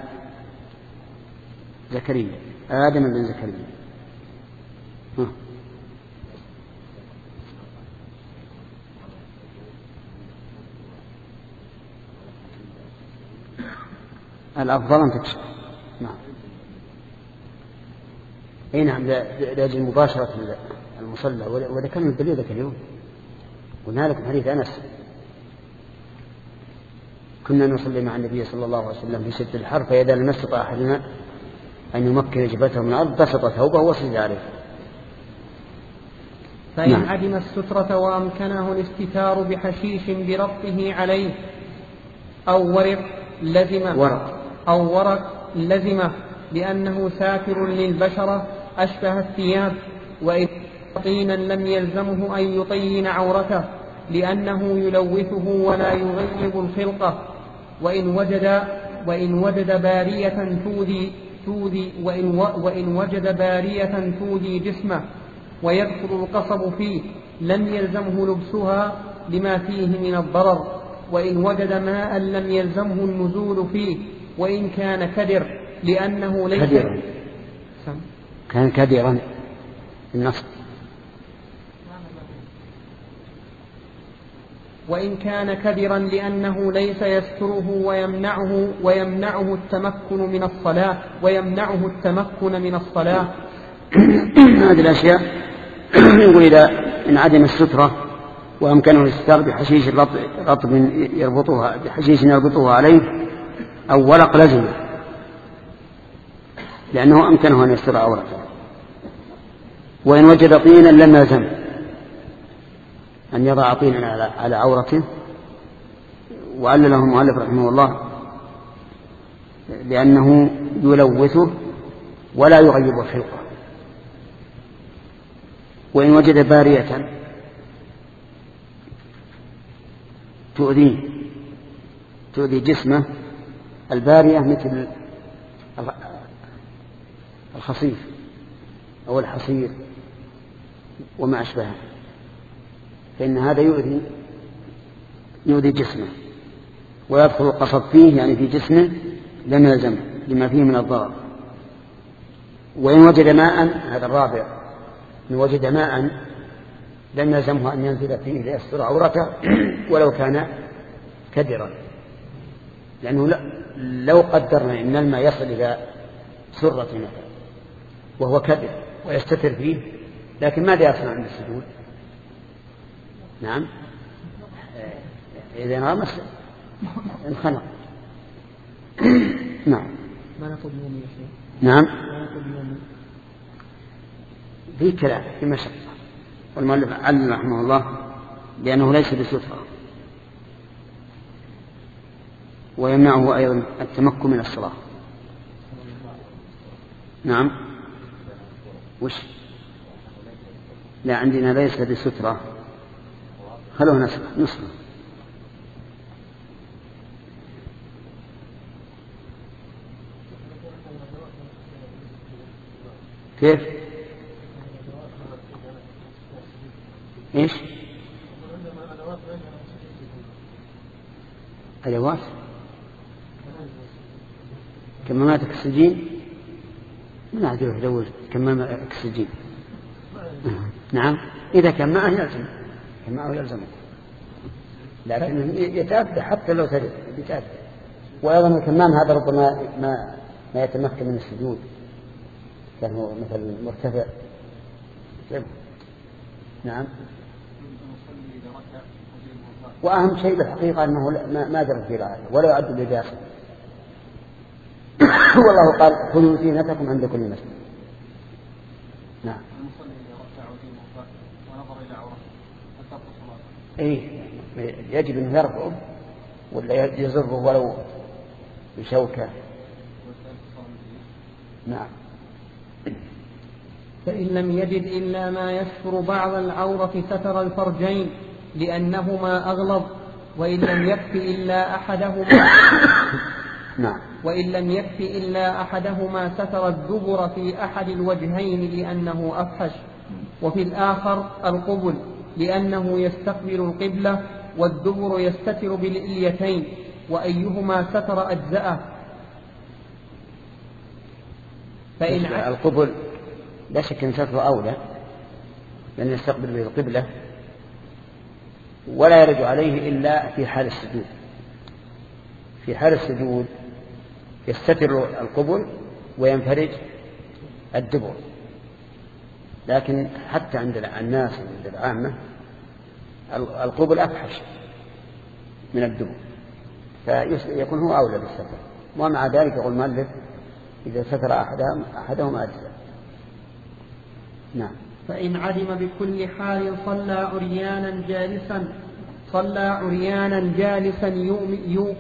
زكريا آدم بن زكريا. ها. الأفضل أن تكشف. نعم أي نعم لأجل مباشرة المصلى. وذكرنا الدليل ذاك اليوم قلنا لكم حديث أنس كنا نصلي مع النبي صلى الله عليه وسلم في شد الحر فإذا لم يستطع أحدنا أن يمكن جبهته من الأرض بسط ثوبه وسجد عليه. فإن نعم. عدم السترة وأمكنه الاستتار بحشيش بربطه عليه أو ورق لزمه ورق أو ورق لزمه لأنه ساتر للبشرة أشبه الثياب. وإن طينا لم يلزمه أن يطين عورته لأنه يلوثه ولا يغيب الخلقة. وإن وجد وإن وجد بارية تؤذي تؤذي وإن, وإن وجد بارية تؤذي جسمه ويدخل القصب فيه لم يلزمه لبسها لما فيه من الضرر. وإن وجد ماء لم يلزمه النزول فيه وإن كان كدر لأنه ليس كدرا. كان كدرا النصب. وإن كان كدرا لأنه ليس يستره ويمنعه ويمنعه التمكن من الصلاة ويمنعه التمكن من الصلاة. هذه الأشياء يقول إذا انعدم السترة وأمكنه الاستتار بحشيش رطب يربطها بحشيش يربطها عليه أو ورق لزم لأنه أمكنه أن يستر عورته. وإن وجد طينا لم يلزم أن يضع طينا على عورته. وعلله المؤلف رحمه الله لأنه يلوثه ولا يغيب الخلقة. وإن وجد بارية تؤذيه تؤذي جسمه. البارية مثل الخصيف أو الحصير وما أشبهه فإن هذا يؤذي يؤذي جسمه ويدخل القصب فيه يعني في جسمه لم يلزمه لما فيه من الضرر. وإن وجد ماء هذا الرابع إن وجد ماء لم يلزمه أن ينزل فيه ليستر عورته ولو كان كدرا لأنه لو قدرنا إن الماء يصل إلى سرة مثلا وهو كبر ويستتر فيه، لكن ماذا يصنع عند السجود؟ نعم إذا انغمس انخنق. نعم. ما نقول يومي يا شيخ؟ نعم. ما نقول يومي؟ في كلام في مشقة، والمؤلف علم رحمه الله لأنه ليس بسترة، ويمنعه أيضا التمكن من الصلاة. نعم. وش؟ لا عندنا ليس بسترة، خلوه نسخة نسخة. كيف؟ ايش؟ أدوات كمامات أكسجين؟ من أعرف يدور كمامة أكسجين. نعم إذا كان معه يلزم، كان معه يلزم، لكن يتأكد حتى لو سرق يتأكد. وأيضا الكمام هذا ربما ما ما يتمكن من السجود، كان هو مثل مرتفع. نعم. وأهم شيء بالحقيقة أنه ما جرت في العادة ولا يعد لباسا. والله قال خذوا زينتكم عند كل مسجد. نعم. إيه يجب أن يرفض ولا يزره ولو بشوكة. نعم. فإن لم يجد إلا ما يستر بعض العورة ستر الفرجين لأنهما أغلظ، وإن لم يكف إلا أحدهما نعم. وإن لم يكف إلا أحدهما ستر الدبر في أحد الوجهين لأنه أفحش، وفي الآخر القبل لأنه يستقبل القبلة، والدبر يستتر بالإليتين، وأيهما ستر أجزأه. فإن القبل لا شك أن ستر أولى لأن يستقبل به القبلة، ولا يرد عليه إلا في حال السجود. في حال السجود يستتر القبل وينفرج الدبر، لكن حتى عند الناس عند العامة القبل أفحش من الدبر، فيكون هو أولى بالستر. ومع ذلك يقول المؤلف إذا ستر أحدهم أحدهم أجزاء. نعم. فإن عدم بكل حال صلى عريانا جالسا صلى عريانا جالسا يومئ,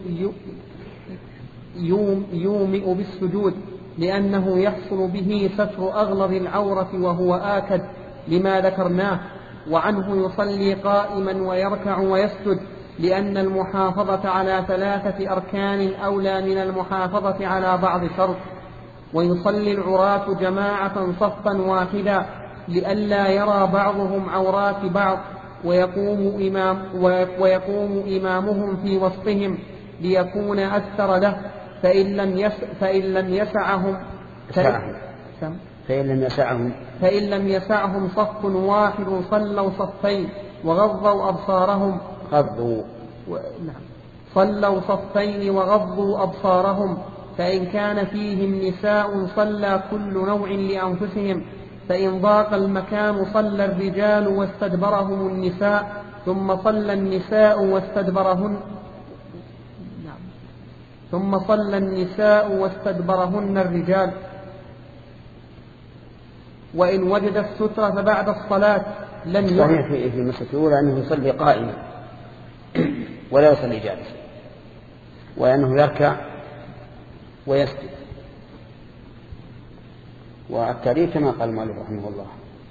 يوم يومئ بالسجود، لأنه يحصل به ستر أغلظ العورة وهو آكد لما ذكرناه. وعنه يصلي قائما ويركع ويسجد، لأن المحافظة على ثلاثة أركان أولى من المحافظة على بعض شرط. ويصلي العراة جماعة صفا واحدا لئلا يرى بعضهم عورات بعض، ويقوم, إمام ويقوم إمامهم في وسطهم ليكون أستر له. فإن لم يس فإن لم يسعهم فإن لم يسعهم فإن لم يسعهم صف واحد صلوا صفين وغضوا أبصارهم غضوا و... نعم. صلوا صفين وغضوا أبصارهم. فإن كان فيهم نساء صلى كل نوع لأنفسهم. فإن ضاق المكان صلى الرجال واستدبرهم النساء، ثم صلى النساء واستدبرهن نعم. ثم صلى النساء واستدبرهن الرجال. وإن وجد السترة فبعد الصلاة لم يعد. صحيح في المسألة الأولى أنه يصلي قائما ولا يصلي جالسا، وأنه يركع ويسجد. والتعريف كما قال المؤلف رحمه الله،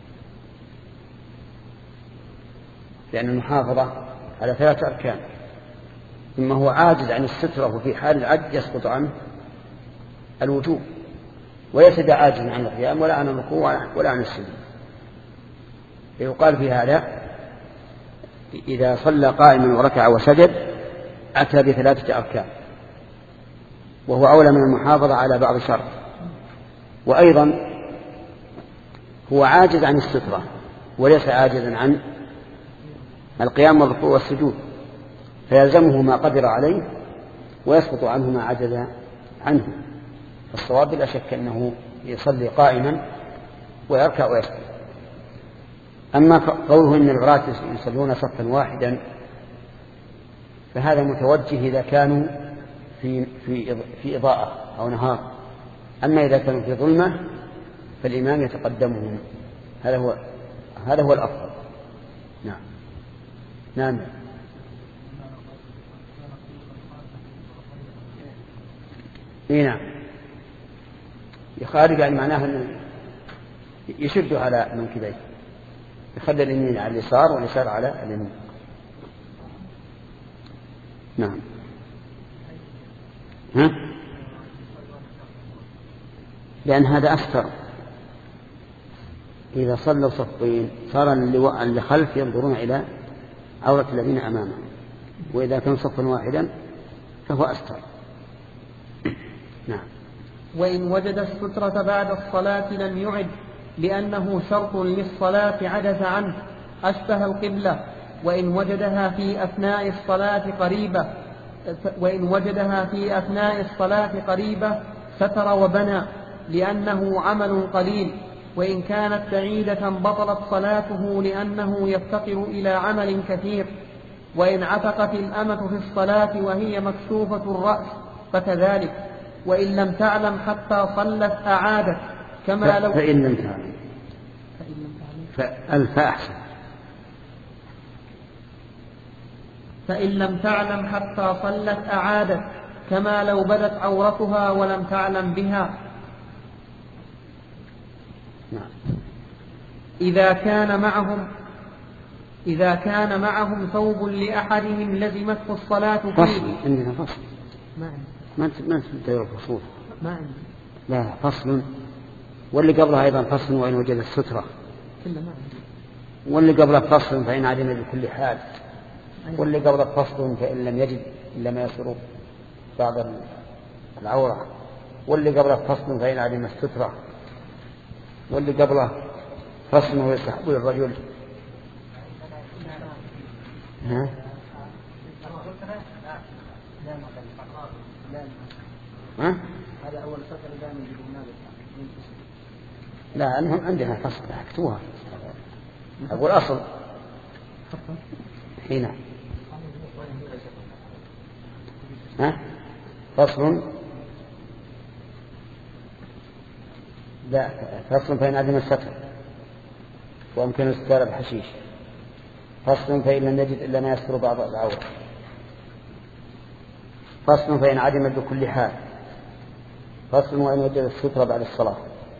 لأن المحافظة على ثلاثة أركان، ثم هو عاجز عن السترة، وفي حال العجز يسقط عنه الوجوب، ويسد عاجز عن القيام ولا عن الركوع ولا عن السجود. يقال في هذا إذا صلى قائما وركع وسجد أتى بثلاثة أركان، وهو أولى من المحافظة على بعض شرط. وأيضا هو عاجز عن السترة وليس عاجزا عن القيام والركوع والسجود، فيلزمه ما قدر عليه ويسقط عنه ما عجز عنه. الصواب لا شك أنه يصلي قائما ويركع ويسجد. أما قوله إن العراة يصلون صفا واحدا فهذا متوجه إذا كانوا في في في إضاءة أو نهار. أما إذا كانوا في ظلمة فالإمام يتقدمهم. هذا هو هذا هو الأفضل. نعم نعم. إيه نعم. يخارج عن معناه أنه يشد على منكبيه، يخلي اليمين على اليسار واليسار على اليمين. نعم. ها؟ لأن هذا أستر. إذا صلوا صفين صار اللي خلف ينظرون إلى عورة الذين أمامهم، وإذا كان صفا واحدا فهو أستر. نعم. وإن وجد السترة بعد الصلاة لم يعد لأنه شرط للصلاة عجز عنه أشبه القبلة. وإن وجدها في أثناء الصلاة قريبة وإن وجدها في أثناء الصلاة قريبة ستر وبنى لأنه عمل قليل. وإن كانت بعيدة بطلت صلاته لأنه يفتقر إلى عمل كثير. وإن عتقت الأمة في الصلاة وهي مكشوفة الرأس فكذلك. وإن لم تعلم حتى صلت أعادت كما لو فإن لم تعلم فالفاء أحسن. فإن لم تعلم حتى صلت أعادت كما لو بدت عورتها ولم تعلم بها. إذا كان معهم إذا كان معهم ثوب لأحدهم لزمته الصلاة فيه. فصل عندنا فصل ما ما ما تدور فصول ما عندي. لا فصل. واللي قبلها أيضا فصل وإن وجد السترة. كله ما عندي. واللي قبله فصل فإن عدم بكل حال. واللي قبله فصل فإن لم يجد إلا ما يسر بعض العورة. واللي قبله فصل فإن عدم السترة. واللي قبله فصل ويستحب للرجل. ها؟ ها؟ هذا أول سطر لا نجد هنالك. لا أنهم عندنا فصل اكتبوها. أقول أصل هنا. ها؟ فصل لا فصل فإن عدم الستر ويمكن الستار بحشيش. فصل فإن لم يجد إلا ما يستر بعض العورة. فصل فإن عدم بكل حال. فصل وإن وجد الستر بعد الصلاة.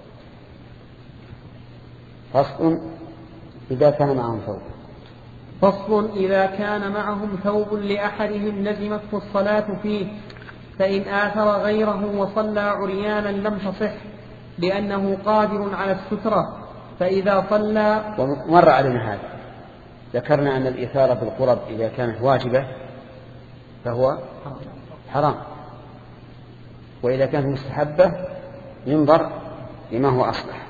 فصل إذا كان معهم ثوب. فصل إذا كان معهم ثوب لأحدهم لزمته الصلاة فيه فإن آثر غيره وصلى عريانا لم تصح لأنه قادر على السترة. فإذا صلى ومر علينا هذا ذكرنا أن الإثارة بالقرب إذا كانت واجبة فهو حرام، وإذا كانت مستحبة ينظر لما هو أصلح.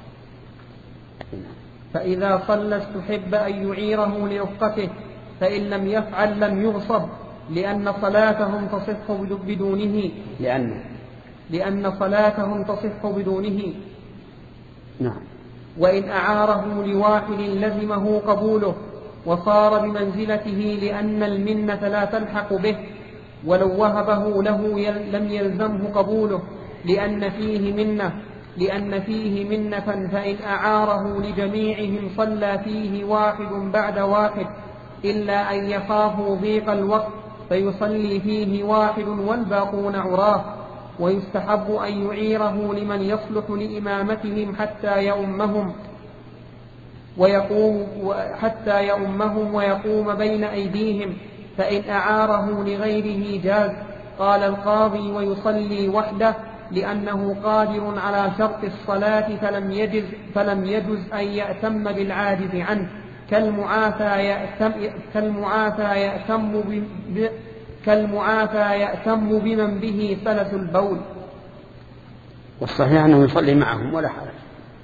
فإذا صلى استحب أن يعيره لرفقته فإن لم يفعل لم يغصب لأن صلاتهم تصح بدونه لأن لأن صلاتهم تصح بدونه. نعم. وإن أعاره لواحد لزمه قبوله وصار بمنزلته لأن المنة لا تلحق به، ولو وهبه له لم يلزمه قبوله لأن فيه منة لأن فيه منة فإن أعاره لجميعهم صلى فيه واحد بعد واحد إلا أن يخافوا ضيق الوقت فيصلي فيه واحد والباقون عراه. ويستحب أن يعيره لمن يصلح لإمامتهم حتى يؤمهم ويقوم حتى يؤمهم ويقوم بين أيديهم. فإن أعاره لغيره جاز. قال القاضي ويصلي وحده لأنه قادر على شرط الصلاة فلم يجز, فلم يجز أن يأتم بالعاجز عنه كالمعافى يأتم, كالمعافى يأتم, ب كالمعافى يأتم بمن به سلس البول. والصحيح أنه يصلي معهم ولا حرج،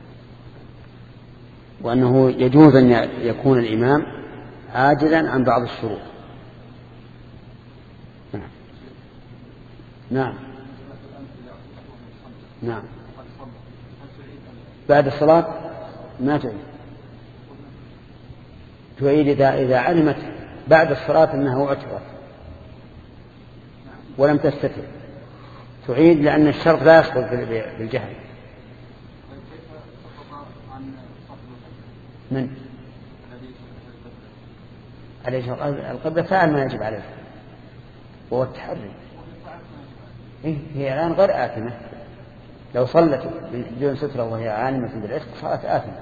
وأنه يجوز أن يكون الإمام عاجزا عن بعض الشروط. نعم نعم بعد الصلاة ما تعيد تعيد إذا, إذا علمت بعد الصلاة أنها اعترت ولم تستتر تعيد، لأن الشرط لا يسقط بالجهل. من عليه القبلة فعل ما يجب عليه وهو التحري. إيه هي الآن غير آثمة، لو صلت بدون سترة وهي عالمة بالعتق صارت آثمة.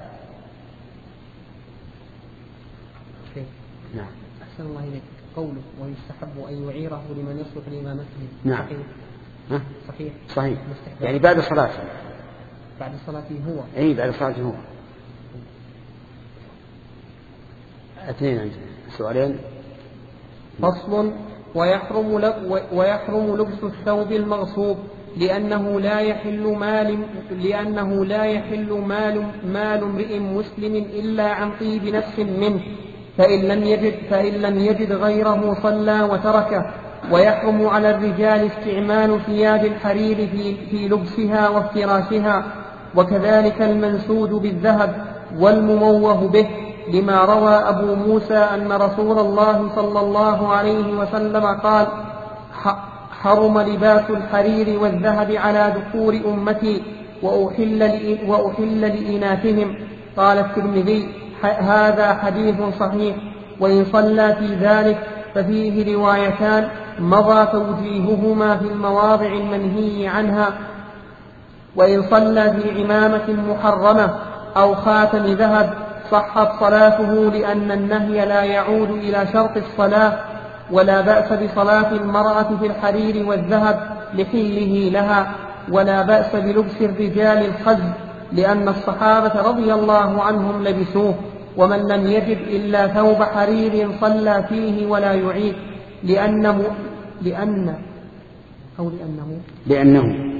نعم. أحسن الله إليك. قوله ويستحب أن يعيره لمن يصلح لإمامته. نعم. صحيح. ها؟ صحيح. صحيح. يعني بعد صلاته. بعد صلاته هو. أي بعد صلاته هو. اثنين عندنا سؤالين. فصل. ويحرم ويحرم لبس الثوب المغصوب لأنه لا يحل مال لأنه لا يحل مال مال امرئ مسلم إلا عن طيب نفس منه، فإن لم يجد فإن لم يجد غيره صلى وتركه. ويحرم على الرجال استعمال ثياب الحرير في, في لبسها وافتراشها، وكذلك المنسوج بالذهب والمموه به، لما روى أبو موسى أن رسول الله صلى الله عليه وسلم قال: حرم لباس الحرير والذهب على ذكور أمتي وأحل, وأحل لإناثهم. قال الترمذي: هذا حديث صحيح. وإن صلى في ذلك ففيه روايتان مضى توجيههما في المواضع المنهي عنها. وإن صلى في عمامة محرمة أو خاتم ذهب صحت صلاته، لأن النهي لا يعود إلى شرط الصلاة. ولا بأس بصلاة المرأة في الحرير والذهب لحله لها، ولا بأس بلبس الرجال الخز، لأن الصحابة رضي الله عنهم لبسوه. ومن لم يجد إلا ثوب حرير صلى فيه ولا يعيد، لأنه لأن أو لأنه لأنه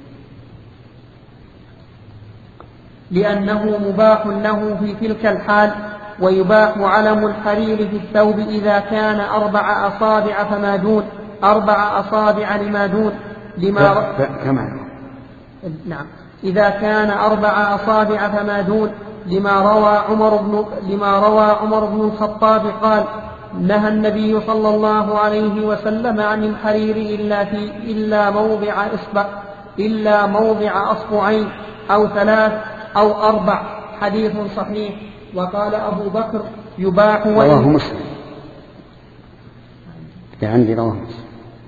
لأنه مباح له في تلك الحال. ويباح علم الحرير في الثوب إذا كان أربع أصابع فما دون أربع أصابع لما دون لما ر... كمان. نعم. إذا كان أربع أصابع فما دون لما روى عمر بن لما روى عمر بن الخطاب قال: نهى النبي صلى الله عليه وسلم عن الحرير إلا في إلا موضع إصبع إلا موضع أصبعين أو ثلاث أو أربع. حديث صحيح. وقال أبو بكر: يباح. رواه مسلم. عندي رواه مسلم.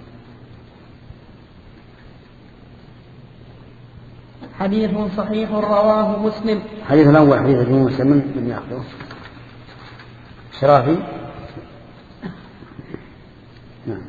حديث صحيح رواه مسلم. حديث الأول حديث ابن مسلم من يأخذه شرافي. نعم.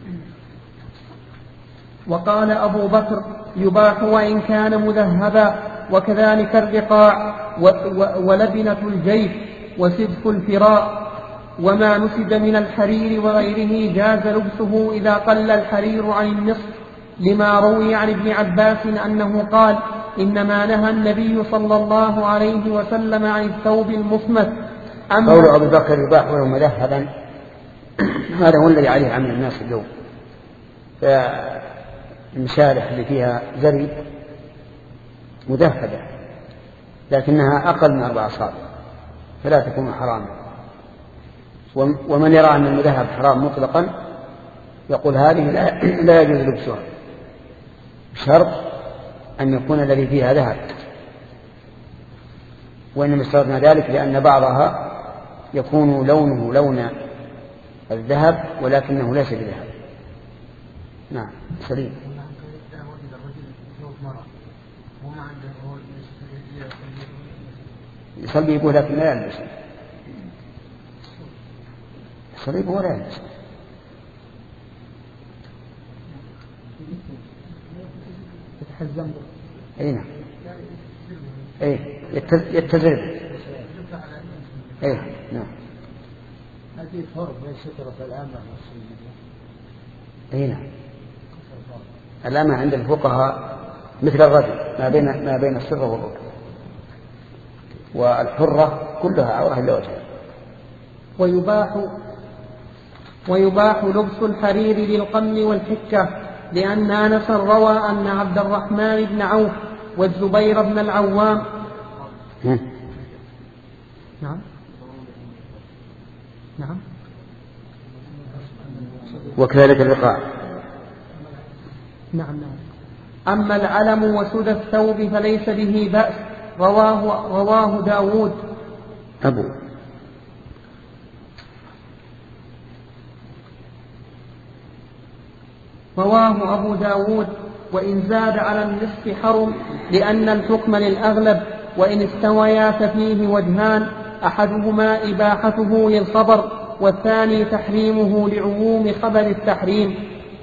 وقال أبو بكر: يباح وإن كان مذهبا. وكذلك الرقاع ولبنة الجيف وسدف الفراء وما نسج من الحرير وغيره جاز لبسه إذا قل الحرير عن النصف، لما روي عن ابن عباس أنه قال: إنما نهى النبي صلى الله عليه وسلم عن الثوب المصمت. قول أبو بكر يباح ولو مذهبا، هذا هو الذي عليه عمل الناس اليوم. فالمشالح اللي فيها زري مذهبة لكنها أقل من أربع أصابع فلا تكون حراما. ومن يرى أن المذهب حرام مطلقا يقول هذه لا يجوز لبسها بشرط أن يكون الذي فيها ذهب. وإنما استردنا ذلك لأن بعضها يكون لونه لون الذهب ولكنه ليس بذهب. نعم. سليم. يصلي يقول لكن لا يلبس. يصلي يقول لا يلبس. يتحزم. اي نعم. اي يتزر. اي نعم. هذه فرق بين سترة الأمة والسيدة. اي نعم. الأمة عند الفقهاء مثل الرجل ما بين ما بين السر والركب، والحرة كلها عورة إلا وجهها. ويباح ويباح لبس الحرير للقمل والحكة، لأن أنس روى أن عبد الرحمن بن عوف والزبير بن العوام نعم نعم. وكذلك الرقاع. نعم نعم. أما العلم وسدى الثوب فليس به بأس، رواه, رواه داود. أبو رواه أبو داود. وإن زاد على النصف حرم لأن الحكم للأغلب، وإن استويا ففيه وجهان، أحدهما إباحته للخبر، والثاني تحريمه لعموم خبر التحريم.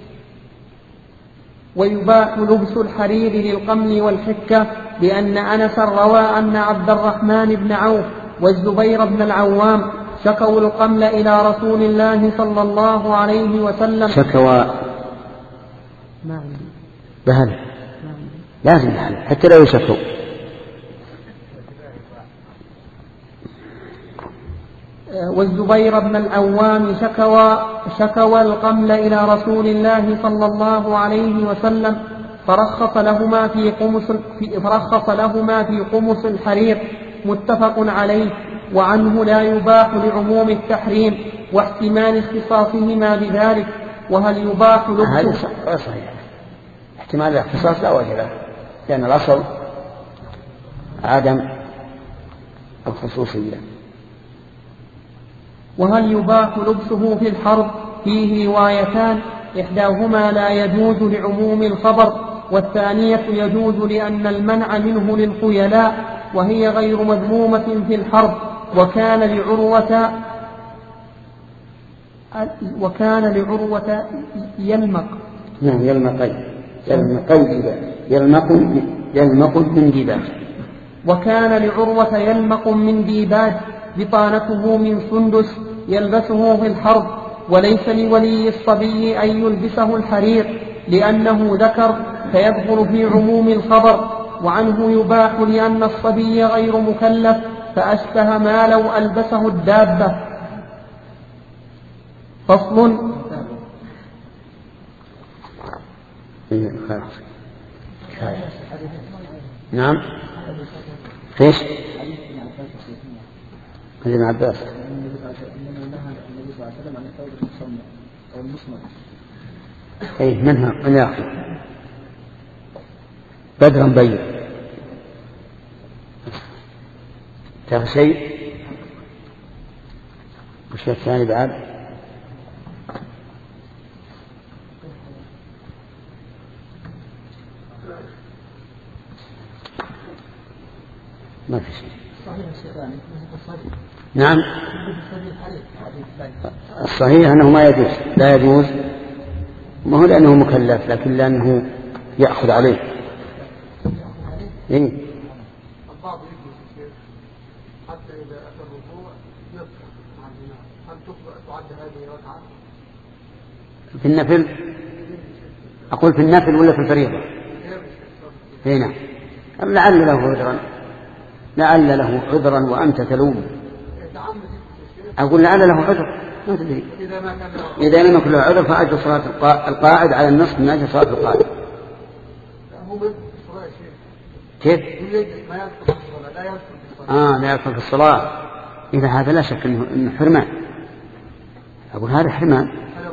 ويباح لبس الحرير للقمل والحكة، لأن أنس روى أن عبد الرحمن بن عوف والزبير بن العوام شكوا القمل إلى رسول الله صلى الله عليه وسلم. شكوا نعم بهذا لازم بهذا حتى لو يشكوا. والزبير بن العوام شكوا شكوا القمل إلى رسول الله صلى الله عليه وسلم، فرخص لهما في قمص في فرخص لهما في قمص الحرير، متفق عليه. وعنه لا يباح لعموم التحريم واحتمال اختصاصهما بذلك. وهل يباح لبسه؟ هذا صحيح، احتمال الاختصاص لا وجه له، لأن الأصل عدم الخصوصية. وهل يباح لبسه في الحرب؟ فيه روايتان، إحداهما لا يجوز لعموم الخبر، والثانية يجوز لأن المنع منه للخيلاء، وهي غير مذمومة في الحرب. وكان لعروة وكان لعروة يلمق نعم يلمق يلمق يلمق يلمق من ديباج. وكان لعروة يلمق من ديباج بطانته من سندس يلبسه في الحرب. وليس لولي الصبي أن يلبسه الحرير لأنه ذكر فيدخل في عموم الخبر. وعنه يباح لأن الصبي غير مكلف، فأشبه ما لو ألبسه الدابة. فصل. نعم ايش؟ ابن عباس اي منها من ياخذ بدرا بين ترى شيء. وش الثاني بعد؟ ما في شيء. نعم الصحيح أنه ما يجوز، لا يجوز، ما هو لأنه مكلف لكن لأنه يأخذ عليه. إيه؟ البعض يجلس حتى إذا أتى الركوع يذكر مع الإمام، هل تعد هذه ركعة؟ في النفل؟ أقول في النفل ولا في الفريضة؟ هنا لعل له عذرا، لعل له عذرا وأنت تلوم. أقول لعل له عذر، ما تدري. إذا لم يكن له عذر فأجل صلاة القاعد على النصف من أجل صلاة القاعد. كيف؟ آه لا يدخل في الصلاة. إذا هذا لا شك إنه, إنه حرمان. أقول هذا حرمان.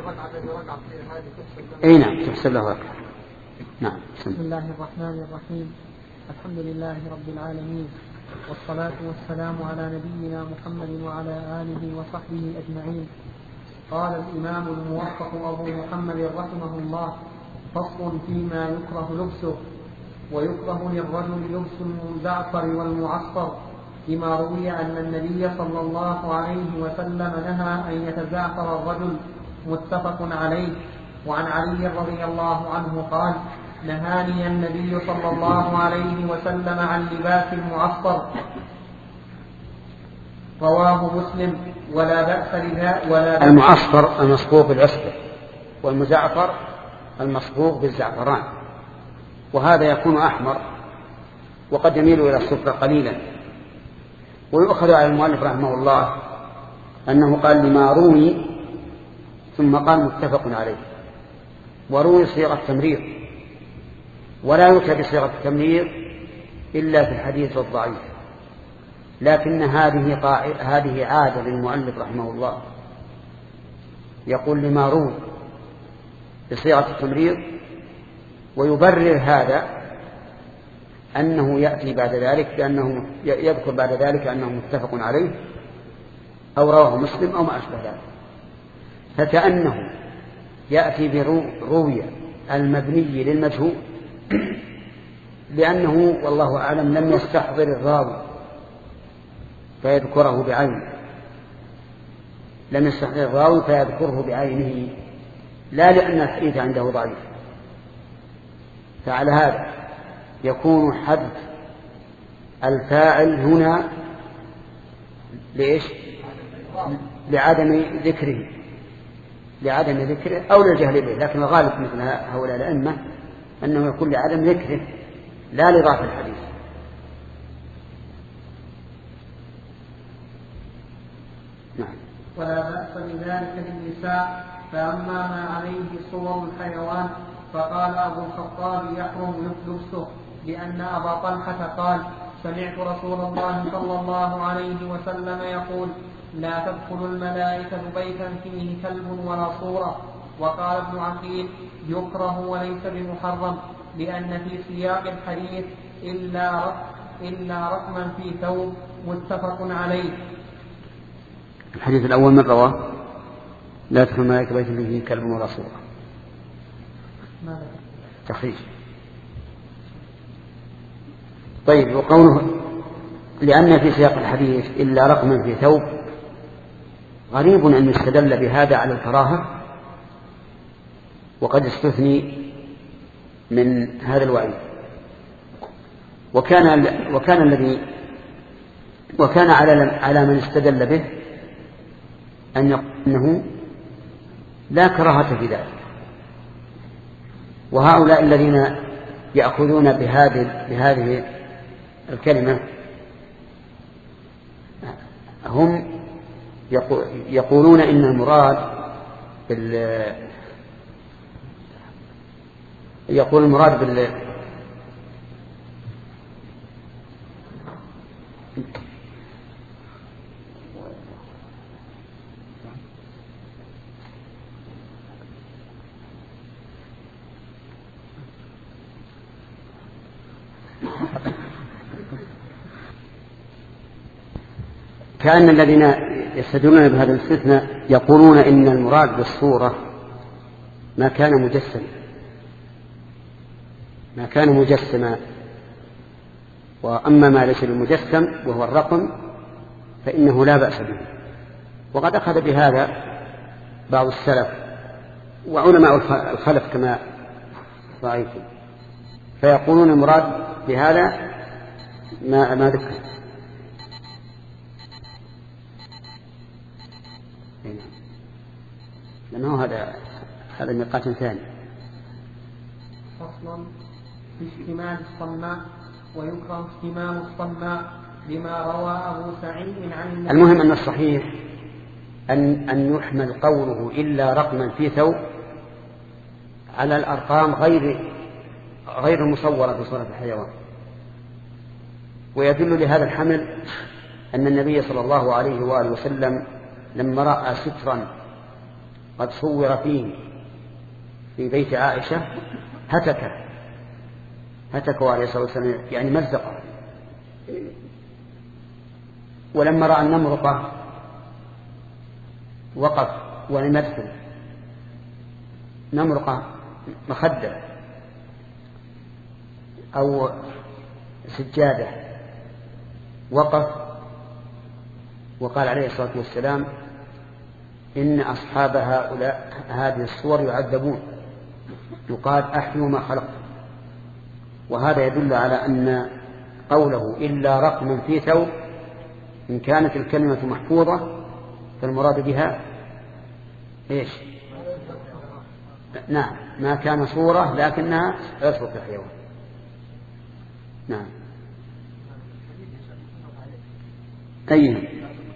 أي نعم تحسب له ركعة. نعم. بسم الله الرحمن الرحيم. الحمد لله رب العالمين، والصلاة والسلام على نبينا محمد وعلى آله وصحبه أجمعين. قال الإمام الموفق أبو محمد رحمه الله: فصل فيما يكره لبسه. ويكره للرجل لبس المزعفر والمعصفر، لما روي أن النبي صلى الله عليه وسلم نهى أن يتزعفر الرجل، متفق عليه. وعن علي رضي الله عنه قال: نهاني النبي صلى الله عليه وسلم عن لباس المعصفر، رواه مسلم. ولا بأس لذا ولا بأس. المعصفر المصبوغ بالعصفر، والمزعفر المصبوغ بالزعفران، وهذا يكون أحمر وقد يميل إلى الصفر قليلا. ويؤخذ على المؤلف رحمه الله أنه قال لما روي ثم قال متفق عليه، وروي صيغة تمرير، ولا يؤتى بصيغة التمرير إلا في الحديث الضعيف، لكن هذه هذه عادة للمؤلف رحمه الله، يقول لما روي بصيغة التمريض، ويبرر هذا أنه يأتي بعد ذلك بأنه يذكر بعد ذلك أنه متفق عليه أو رواه مسلم أو ما أشبه ذلك، فكأنه يأتي بروية المبني للمجهول لأنه والله أعلم لم يستحضر الراوي فيذكره بعينه، لم يستحضر الراوي فيذكره بعينه، لا لأن الحديث عنده ضعيف. فعلى هذا يكون حذف الفاعل هنا لإيش؟ لعدم ذكره لعدم ذكره أو للجهل به، لكن الغالب مثل هؤلاء الأئمة أنه يكون لعدم ذكره لا لضعف الحديث. نعم. ولا بأس بذلك للنساء. فأما ما عليه صور الحيوان فقال أبو الخطاب يحرم لبسه، لأن أبا طلحة قال سمعت رسول الله صلى الله عليه وسلم يقول لا تدخل الملائكة بيتا فيه كلب ولا صورة. وقال ابن عقيل يكره وليس بمحرم، لأن في سياق الحديث إلا إلا رقما في ثوب، متفق عليه. الحديث الأول من رواه لا تدخل الملائكة بيتا فيه كلب ولا صورة، تخريج. طيب، وقوله لأن في سياق الحديث إلا رقما في ثوب، غريب أن يستدل بهذا على الكراهة، وقد استثني من هذا الوعيد. وكان وكان الذي وكان على على من استدل به أن يقول أنه لا كراهة في ذلك. وهؤلاء الذين يأخذون بهذه بهذه الكلمة هم يقولون إن المراد بال يقول المراد بال كأن الذين يستدلون بهذا الاستثناء يقولون إن المراد بالصورة ما كان مجسما ما كان مجسما وأما ما ليس بالمجسم وهو الرقم فإنه لا بأس به. وقد أخذ بهذا بعض السلف وعلماء الخلف كما رأيتم، فيقولون المراد بهذا ما, ما ذكر. لأنه هذا هذا نقاش ثاني. فصلا في اشتمال الصماء، ويكره اشتمال الصماء لما روى أبو سعيد عن النبي. المهم أن الصحيح أن أن يحمل قوله إلا رقما في ثوب على الأرقام غير غير المصورة بصورة الحيوان. ويدل لهذا الحمل أن النبي صلى الله عليه وآله وسلم لما رأى سترا قد صور فيه في بيت عائشة هتك هتكه عليه الصلاة والسلام، يعني مزقه. ولما رأى النمرقة وقف ولم يدخل، نمرقة مخدة أو سجادة، وقف وقال عليه الصلاة والسلام إن أصحاب هؤلاء هذه الصور يعذبون، يقال أحيوا ما خلق. وهذا يدل على أن قوله إلا رقما في ثوب إن كانت الكلمة محفوظة فالمراد بها إيش؟ نعم، ما كان صورة لكنها يصدق الحيوان. نعم. أي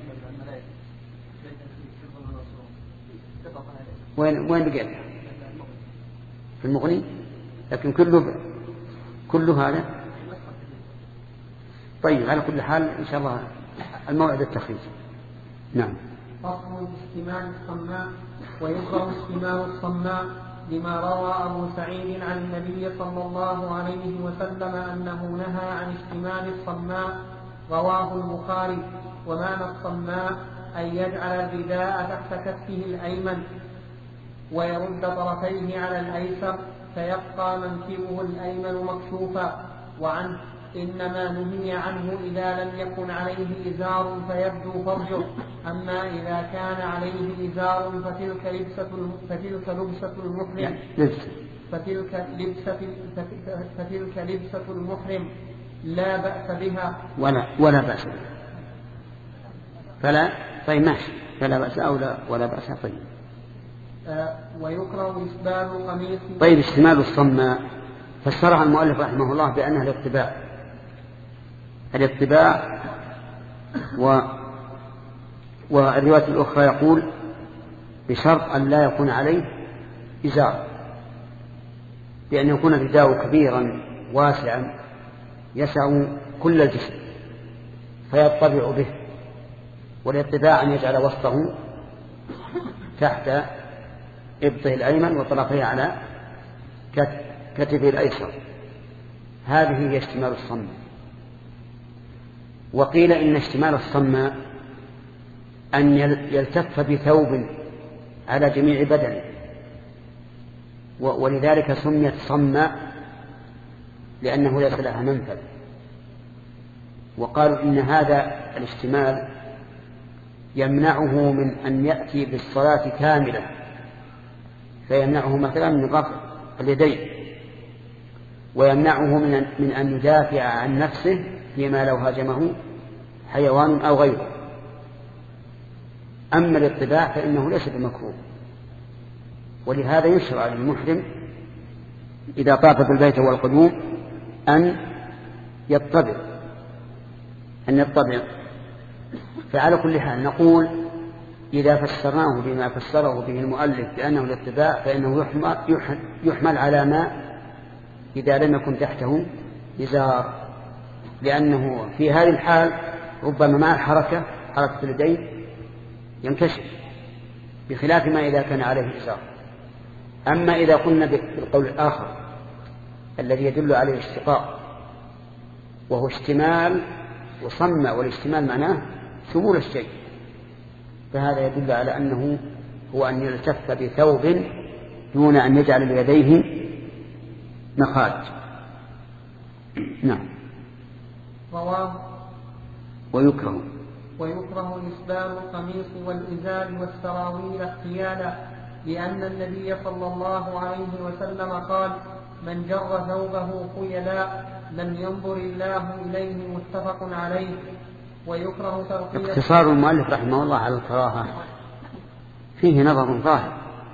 وين وين بقيت في المغني؟ لكن كله كله هذا طيب على كل حال إن شاء الله الموعد التخريج. نعم. فصل اشتمال الصماء. ويكره اشتمال الصماء لما روى أبو سعيد عن النبي صلى الله عليه وسلم أنه نهى عن اشتمال الصماء، رواه البخاري. ومعنى الصماء أن يجعل الرداء تحت كفه الأيمن ويرد طرفيه على الأيسر فيبقى منكبه الأيمن مكشوفا. وعنه إنما نهي عنه إذا لم يكن عليه إزار فيبدو فرجه، أما إذا كان عليه إزار فتلك لبسة فتلك لبسة المحرم فتلك لبسة فتلك لبسة المحرم لا بأس بها ولا ولا بأس بها فلا طيب ماشي فلا بأس أو لا ولا بأس. طيب آه ويكره إسبال قميص. طيب اشتمال الصماء فسرها المؤلف رحمه الله بأنها الاتباع الاتباع و والرواية الأخرى يقول بشرط أن لا يكون عليه إزار، بأن يكون الرداء كبيرا واسعا يسع كل الجسم فيطبع به، والاتباع أن يجعل وسطه تحت إبطه الأيمن وطرفيه على كتفه الأيسر. هذه هي اشتمال الصماء. وقيل إن اشتمال الصماء أن يلتف بثوب على جميع بدنه، ولذلك سميت صماء لأنه ليس لها منفذ. وقالوا إن هذا الاشتمال يمنعه من أن يأتي بالصلاة كاملة، فيمنعه مثلا من رفع اليدين، ويمنعه من من أن يدافع عن نفسه فيما لو هاجمه حيوان أو غيره. أما الاتباع فإنه ليس بمكروه، ولهذا يشرع للمحرم إذا طاف بالبيت والقدوم أن يطبع أن يطبع فعلى كل حال نقول إذا فسرناه بما فسره به المؤلف بأنه الاتباع فإنه يحمل, يحمل على ما إذا لم يكن تحته إزار، لأنه في هذه الحال ربما مع الحركة حركة اليدين ينكشف بخلاف ما إذا كان عليه إزار. أما إذا قلنا بالقول الآخر الذي يدل عليه الاشتقاق وهو اشتمال وصمة، والاشتمال معناه شمول الشيء، فهذا يدل على أنه هو أن يلتف بثوب دون أن يجعل ليديه مخارج. نعم. رواه. ويكره ويكره إسبال القميص والإزار والسراويل احتيالا، لأن النبي صلى الله عليه وسلم قال: من جر ثوبه خيلاء لم ينظر الله إليه، متفق عليه. ويكره ترقية. اقتصار المؤلف رحمه الله على الكراهة فيه نظر ظاهر،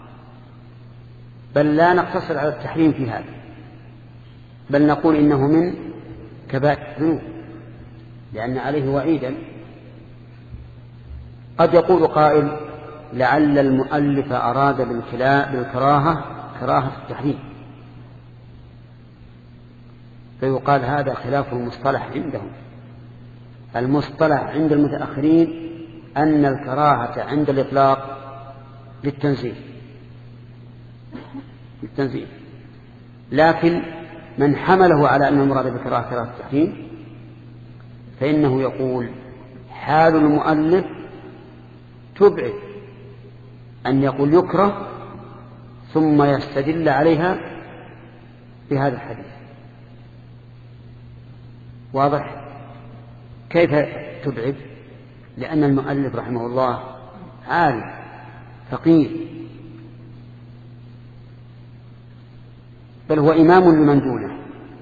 بل لا نقتصر على التحريم في هذا، بل نقول إنه من كبائر الذنوب لأن عليه وعيدا. قد يقول قائل: لعل المؤلف أراد بالكراهة كراهة التحريم، فيقال هذا خلاف المصطلح عندهم. المصطلح عند المتأخرين أن الكراهة عند الإطلاق للتنزيه للتنزيه لكن من حمله على أن المراد بالكراهة كراهة التحريم فإنه يقول حال المؤلف تبعد أن يقول يكره ثم يستدل عليها بهذا الحديث. واضح؟ كيف تبعد؟ لأن المؤلف رحمه الله عالم فقيه، بل هو إمام لمن دونه،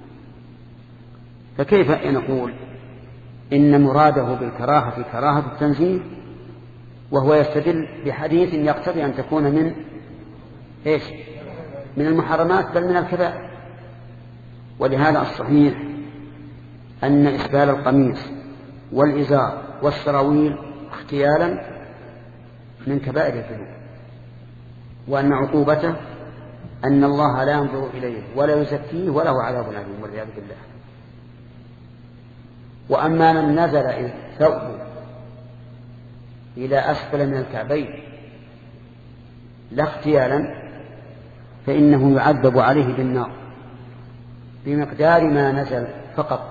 فكيف نقول إن مراده بالكراهة كراهة التنزيه وهو يستدل بحديث يقتضي أن تكون من إيش؟ من المحرمات بل من الكبائر. ولهذا الصحيح أن إسبال القميص والإزار والسراويل اختيالا من كبائر الذنوب، وأن عقوبته أن الله لا ينظر إليه ولا يزكيه وله عذاب أليم والعياذ بالله. وأما من نزل ثوبه إلى أسفل من الكعبين لا اختيالا فإنه يعذب عليه بالنار بمقدار ما نزل فقط.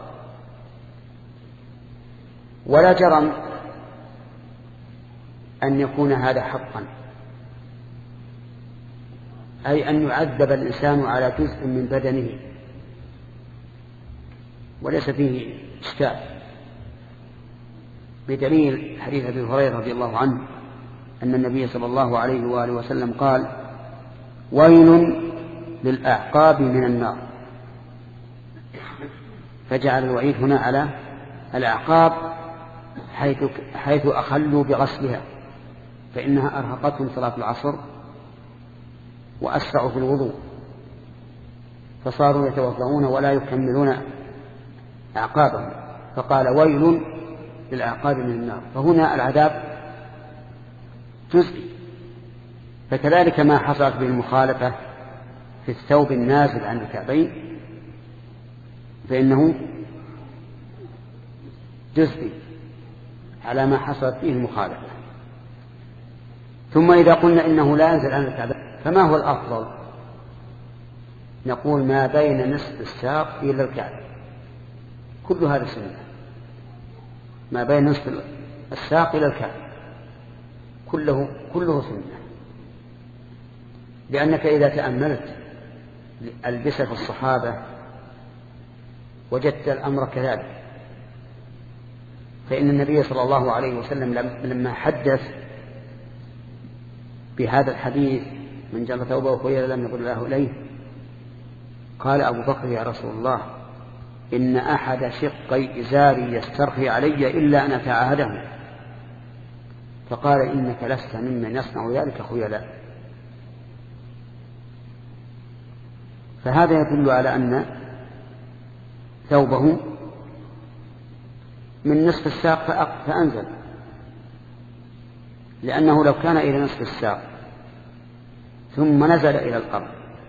ولا جرم أن يكون هذا حقا، أي أن يعذب الإنسان على جزء من بدنه وليس فيه إشكال، بدليل حديث أبي هريرة رضي الله عنه أن النبي صلى الله عليه وآله وسلم قال: ويل للأعقاب من النار، فجعل الوعيد هنا على الأعقاب حيث, حيث أخلوا بغسلها، فإنها أرهقتهم صلاة العصر وأسرعوا في الوضوء فصاروا يتوضؤون ولا يكملون أعقابهم، فقال: ويل للأعقاب من النار. فهنا العذاب جزئي. فكذلك ما حصلت به المخالفة في الثوب النازل عن الكعبين فإنه جزئي على ما حصلت فيه المخالفة. ثم إذا قلنا إنه لا ينزل عن الكعبين فما هو الأفضل؟ نقول ما بين نصف الساق إلى الكعب، كل هذا سنة. ما بين نصف الساق إلى الكعب كله كله سنة، لأنك إذا تأملت ألبسة الصحابة وجدت الأمر كذلك. فإن النبي صلى الله عليه وسلم لما حدث بهذا الحديث من جر ثوبه وخيل لم يقل الله إليه قال أبو بكر: يا رسول الله، إن أحد شقي إزاري يسترخي علي إلا أن أتعاهده. فقال: إنك لست ممن يصنع ذلك خيلاء. فهذا يدل على أن ثوبه من نصف الساق فأنزل، لأنه لو كان إلى نصف الساق ثم نزل إلى الأرض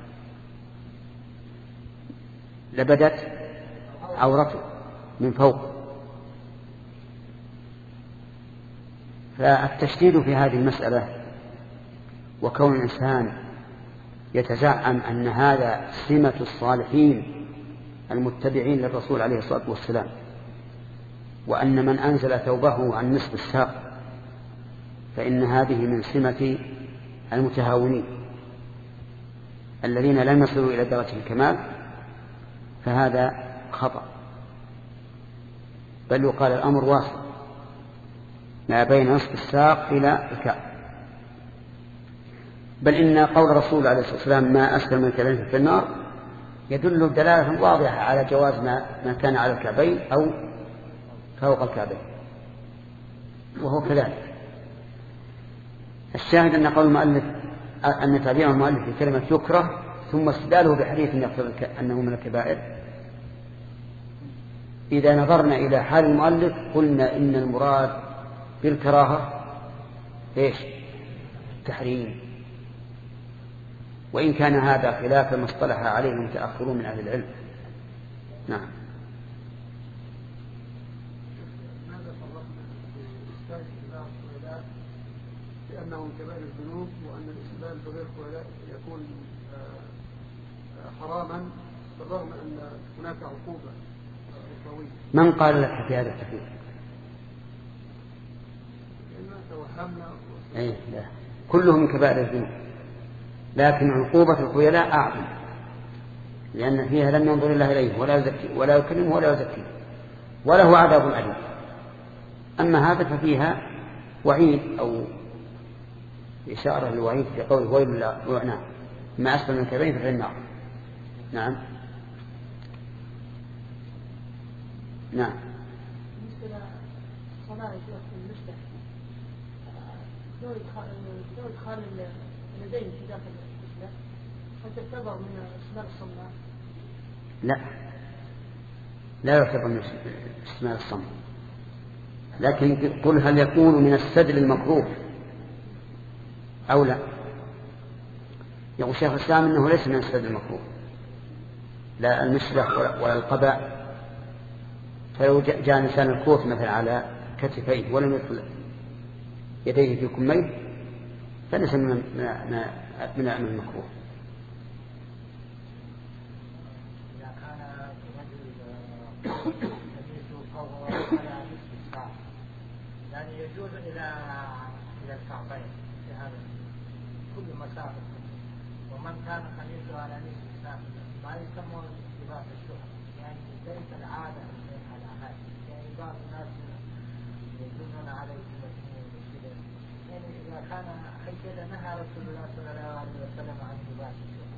لبدت عورته من فوق. فالتشديد في هذه المسألة وكون الإنسان يتزعم أن هذا سمة الصالحين المتبعين للرسول عليه الصلاة والسلام، وأن من أنزل ثوبه عن نصف الساق فإن هذه من سمة المتهاونين الذين لم يصلوا إلى درجة الكمال، فهذا خطأ. بل يقال الأمر واصل ما بين نصف الساق إلى الكعب. بل إن قول الرسول عليه الصلاة والسلام: ما أسفل من الكعبين في النار، يدل دلالة واضحة على جواز ما, ما كان على الكعبين أو فوق الكعبين، وهو كذلك. الشاهد أن قول المؤلف أن تعبير المؤلف بكلمة يكره ثم استدلاله بحديث يقتضي أنه من الكبائر، إذا نظرنا إلى حال المؤلف قلنا إن المراد بالكراهة إيش؟ التحريم، وإن كان هذا خلاف ما اصطلح عليه المتأخرون من أهل العلم. نعم. لأنه من كبائر الذنوب، وأن الإسلام بغير خيلاء يكون حراما بالرغم أن هناك عقوبة أخروية. من قال لك في هذا التحريم؟ لأننا توهمنا. أي لا، كلهم من كبائر الذنوب، لكن عقوبة الخيلاء أعظم، لأن فيها لم ينظر الله إليه ولا يزكي ولا يكرمه ولا يزكيه وله عذاب أليم. أما هذا ففيها وعيد أو إشارة للوعيد في قوله: ويل للأعناق ما أسفل من الكعبين ففي النار. نعم. نعم. بالنسبة للصلاة في المسجد لو إدخال اليدين في داخل المسجد هل تعتبر من استعمال الصلاة؟ لا، لا يعتبر من استعمال الصلاة، لكن قل هل يكون من السدل المكروه أو لا؟ يقول شيخ الإسلام أنه ليس من السدل المكروه، لا المشرح ولا القباء، فلو جاء إنسان الكوف مثلا على كتفيه ولم يدخل يديه في كميه فليس من من المكروه. إذا كان رجل يعني يجوز إلى إلى الكعبين في هذا كل مسافة، ومن كان قميصه على نصف الساق ما يسمون لباس الشهر، يعني ليس العادة على هذا، يعني بعض الناس يجوزون عليه كذا، يعني إذا كان هكذا نهى رسول الله صلى الله عليه وسلم عن لباس الشهر.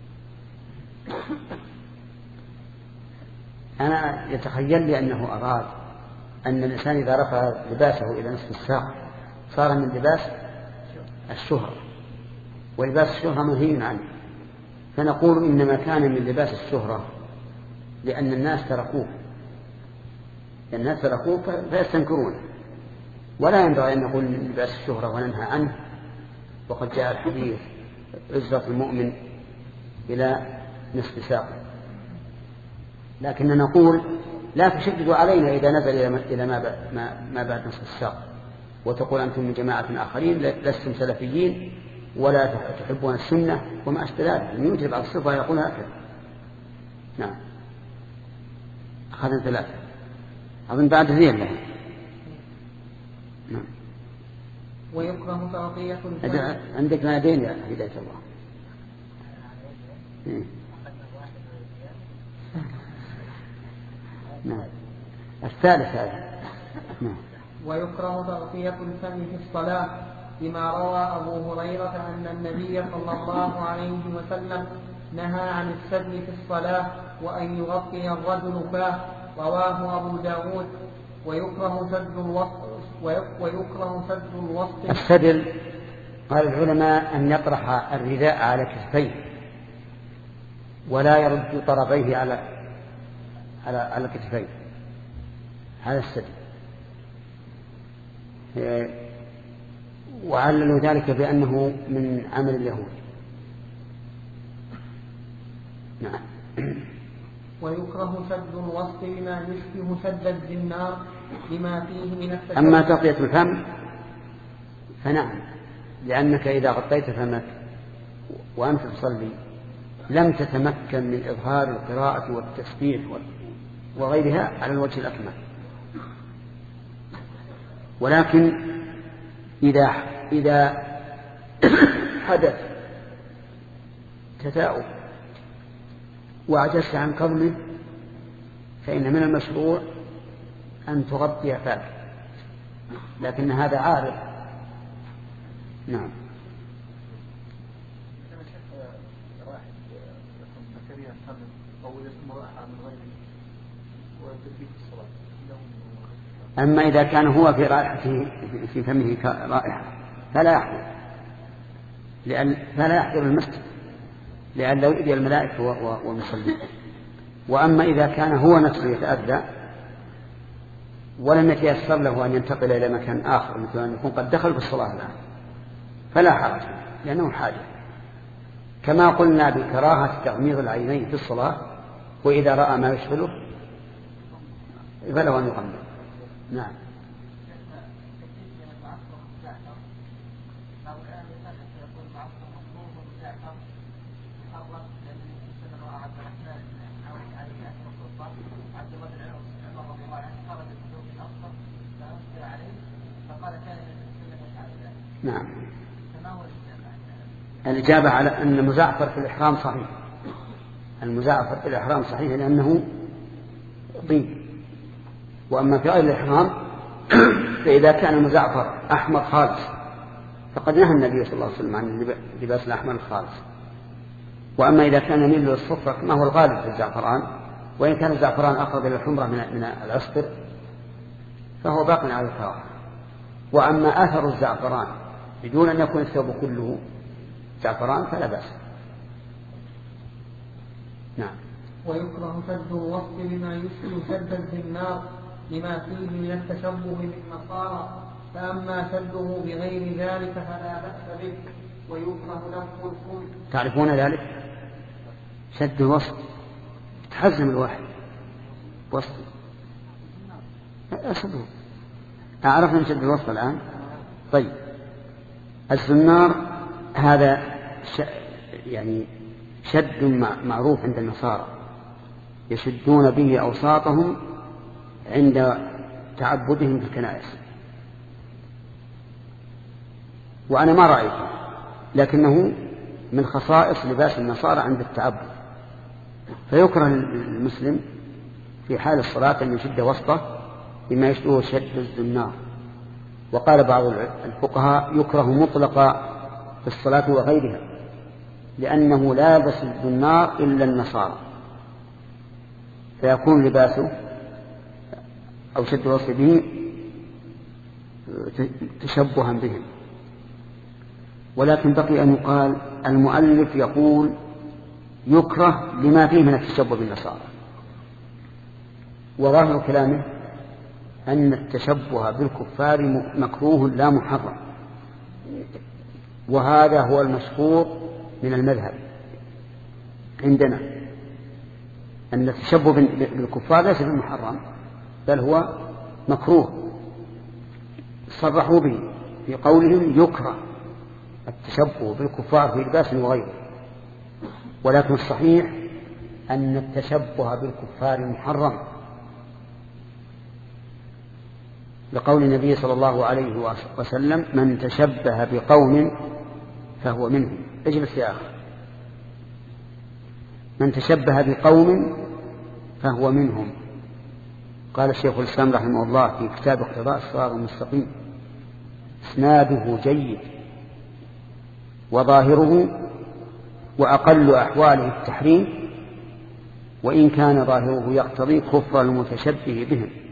أنا يتخيل لي أنه أراد أن الإنسان إذا رفع لباسه إلى نصف الساق صار من لباس الشهرة، ولباس الشهرة منهي عنه، فنقول إنما كان من لباس الشهرة لأن الناس تركوه، لأن الناس تركوه فيستنكرونه، ولا ينبغي أن نقول من لباس الشهرة وننهى عنه، وقد جاء الحديث عزة المؤمن إلى نصف ساقه. لكن نقول لا تشددوا علينا إذا نزل إلى ما بعد نصف الساق، وتقول أنتم من جماعة آخرين لستم سلفيين ولا تحبون السنة وما أشبه ذلك. من يوجب على الصفة يقول هكذا. نعم. أخذنا ثلاثة أظن بعد زين له. نعم. ويكره تغطية عندك نادين يا هداية الله. نعم. الثالث هذا. نعم. ويكره تغطية الفم في الصلاة لما روى أبو هريرة أن النبي صلى الله عليه وسلم نهى عن السدل في الصلاة وأن يغطي الرجل فاه، رواه أبو داود. ويكره سد الوسط ويكره سد الوسط. السدل قال العلماء أن يطرح الرداء على كتفيه ولا يرد طرفيه على على على كتفيه، هذا السدل. وعللوا ذلك بأنه من عمل اليهود. نعم. ويكره سد الوسط لما يشبه سد الزنار لما فيه من التشبه. أما تغطية الفم فنعم، لأنك إذا غطيت فمك وأنت تصلي لم تتمكن من إظهار القراءة والتسبيح وغيرها على الوجه الأكمل. ولكن إذا إذا حدث تثاؤب وعجزت عن كظمه فإن من المشروع أن تغطي فاك، لكن هذا عارض. نعم. أما إذا كان هو في رائحته في فمه رائحة فلا يحضر، لأن فلا يحضر المسجد لأن لو يؤذي الملائكة والمصلين. وأما إذا كان هو نفسه يتأذى ولم يتيسر له أن ينتقل إلى مكان آخر مثل أن يكون قد دخل في الصلاة الآن فلا حرج لأنه حاجة، كما قلنا بكراهة تغميض العينين في الصلاة، وإذا رأى ما يشغله فله أن يغمض. نعم. نعم. الإجابة على أن المزعفر في الإحرام صحيح، المزعفر في الإحرام صحيح لأنه طيب. وأما في غير الإحرام فإذا كان المزعفر أحمر خالص فقد نهى النبي صلى الله عليه وسلم عن لباس الأحمر الخالص. وأما إذا كان يميل للصفرة كما هو الغالب في الزعفران، وإن كان الزعفران أقرب إلى الحمرة من العسكر فهو باق على الكراهة. وأما أثر الزعفران بدون أن يكون الثوب كله زعفران فلا بأس. نعم. ويكره سد الوسط بما يشبه سد الزنار لما فيه من التشبه بالنصارى، فأما سده بغير ذلك فلا بأس به. ويكره لف الفم. تعرفون ذلك؟ سد الوسط تحزم الواحد وسط أشد أعرفنا نشد الوصف الآن. طيب الزنار هذا ش... يعني شد معروف عند النصارى يشدون به أوساطهم عند تعبدهم في الكنائس، وأنا ما رأيته، لكنه من خصائص لباس النصارى عند التعبد. فيكره المسلم في حال الصلاة أن يشد وسطه بما يشبه شد الزنار. وقال بعض الفقهاء يكره مطلقا في الصلاة وغيرها، لأنه لا يلبس الزنار إلا النصارى، فيكون لباسه أو شد وسطه به تشبها بهم. ولكن بقي أن يقال المؤلف يقول يكره لما فيه من التشبه بالنصارى، وظاهر كلامه أن التشبه بالكفار مكروه لا محرم، وهذا هو المشهور من المذهب عندنا، أن التشبه بالكفار ليس بالمحرم بل هو مكروه. صرحوا به في قولهم يكره التشبه بالكفار في لباس وغيره، ولكن الصحيح أن التشبه بالكفار محرم، لقول النبي صلى الله عليه وسلم من تشبه بقوم فهو منهم. اجلس يا أخي. من تشبه بقوم فهو منهم. قال الشيخ الإسلام رحمه الله في كتاب اقتضاء الصراط المستقيم اسناده جيد وظاهره وأقل أحواله التحريم، وإن كان ظاهره يقتضي كفر المتشبه بهم.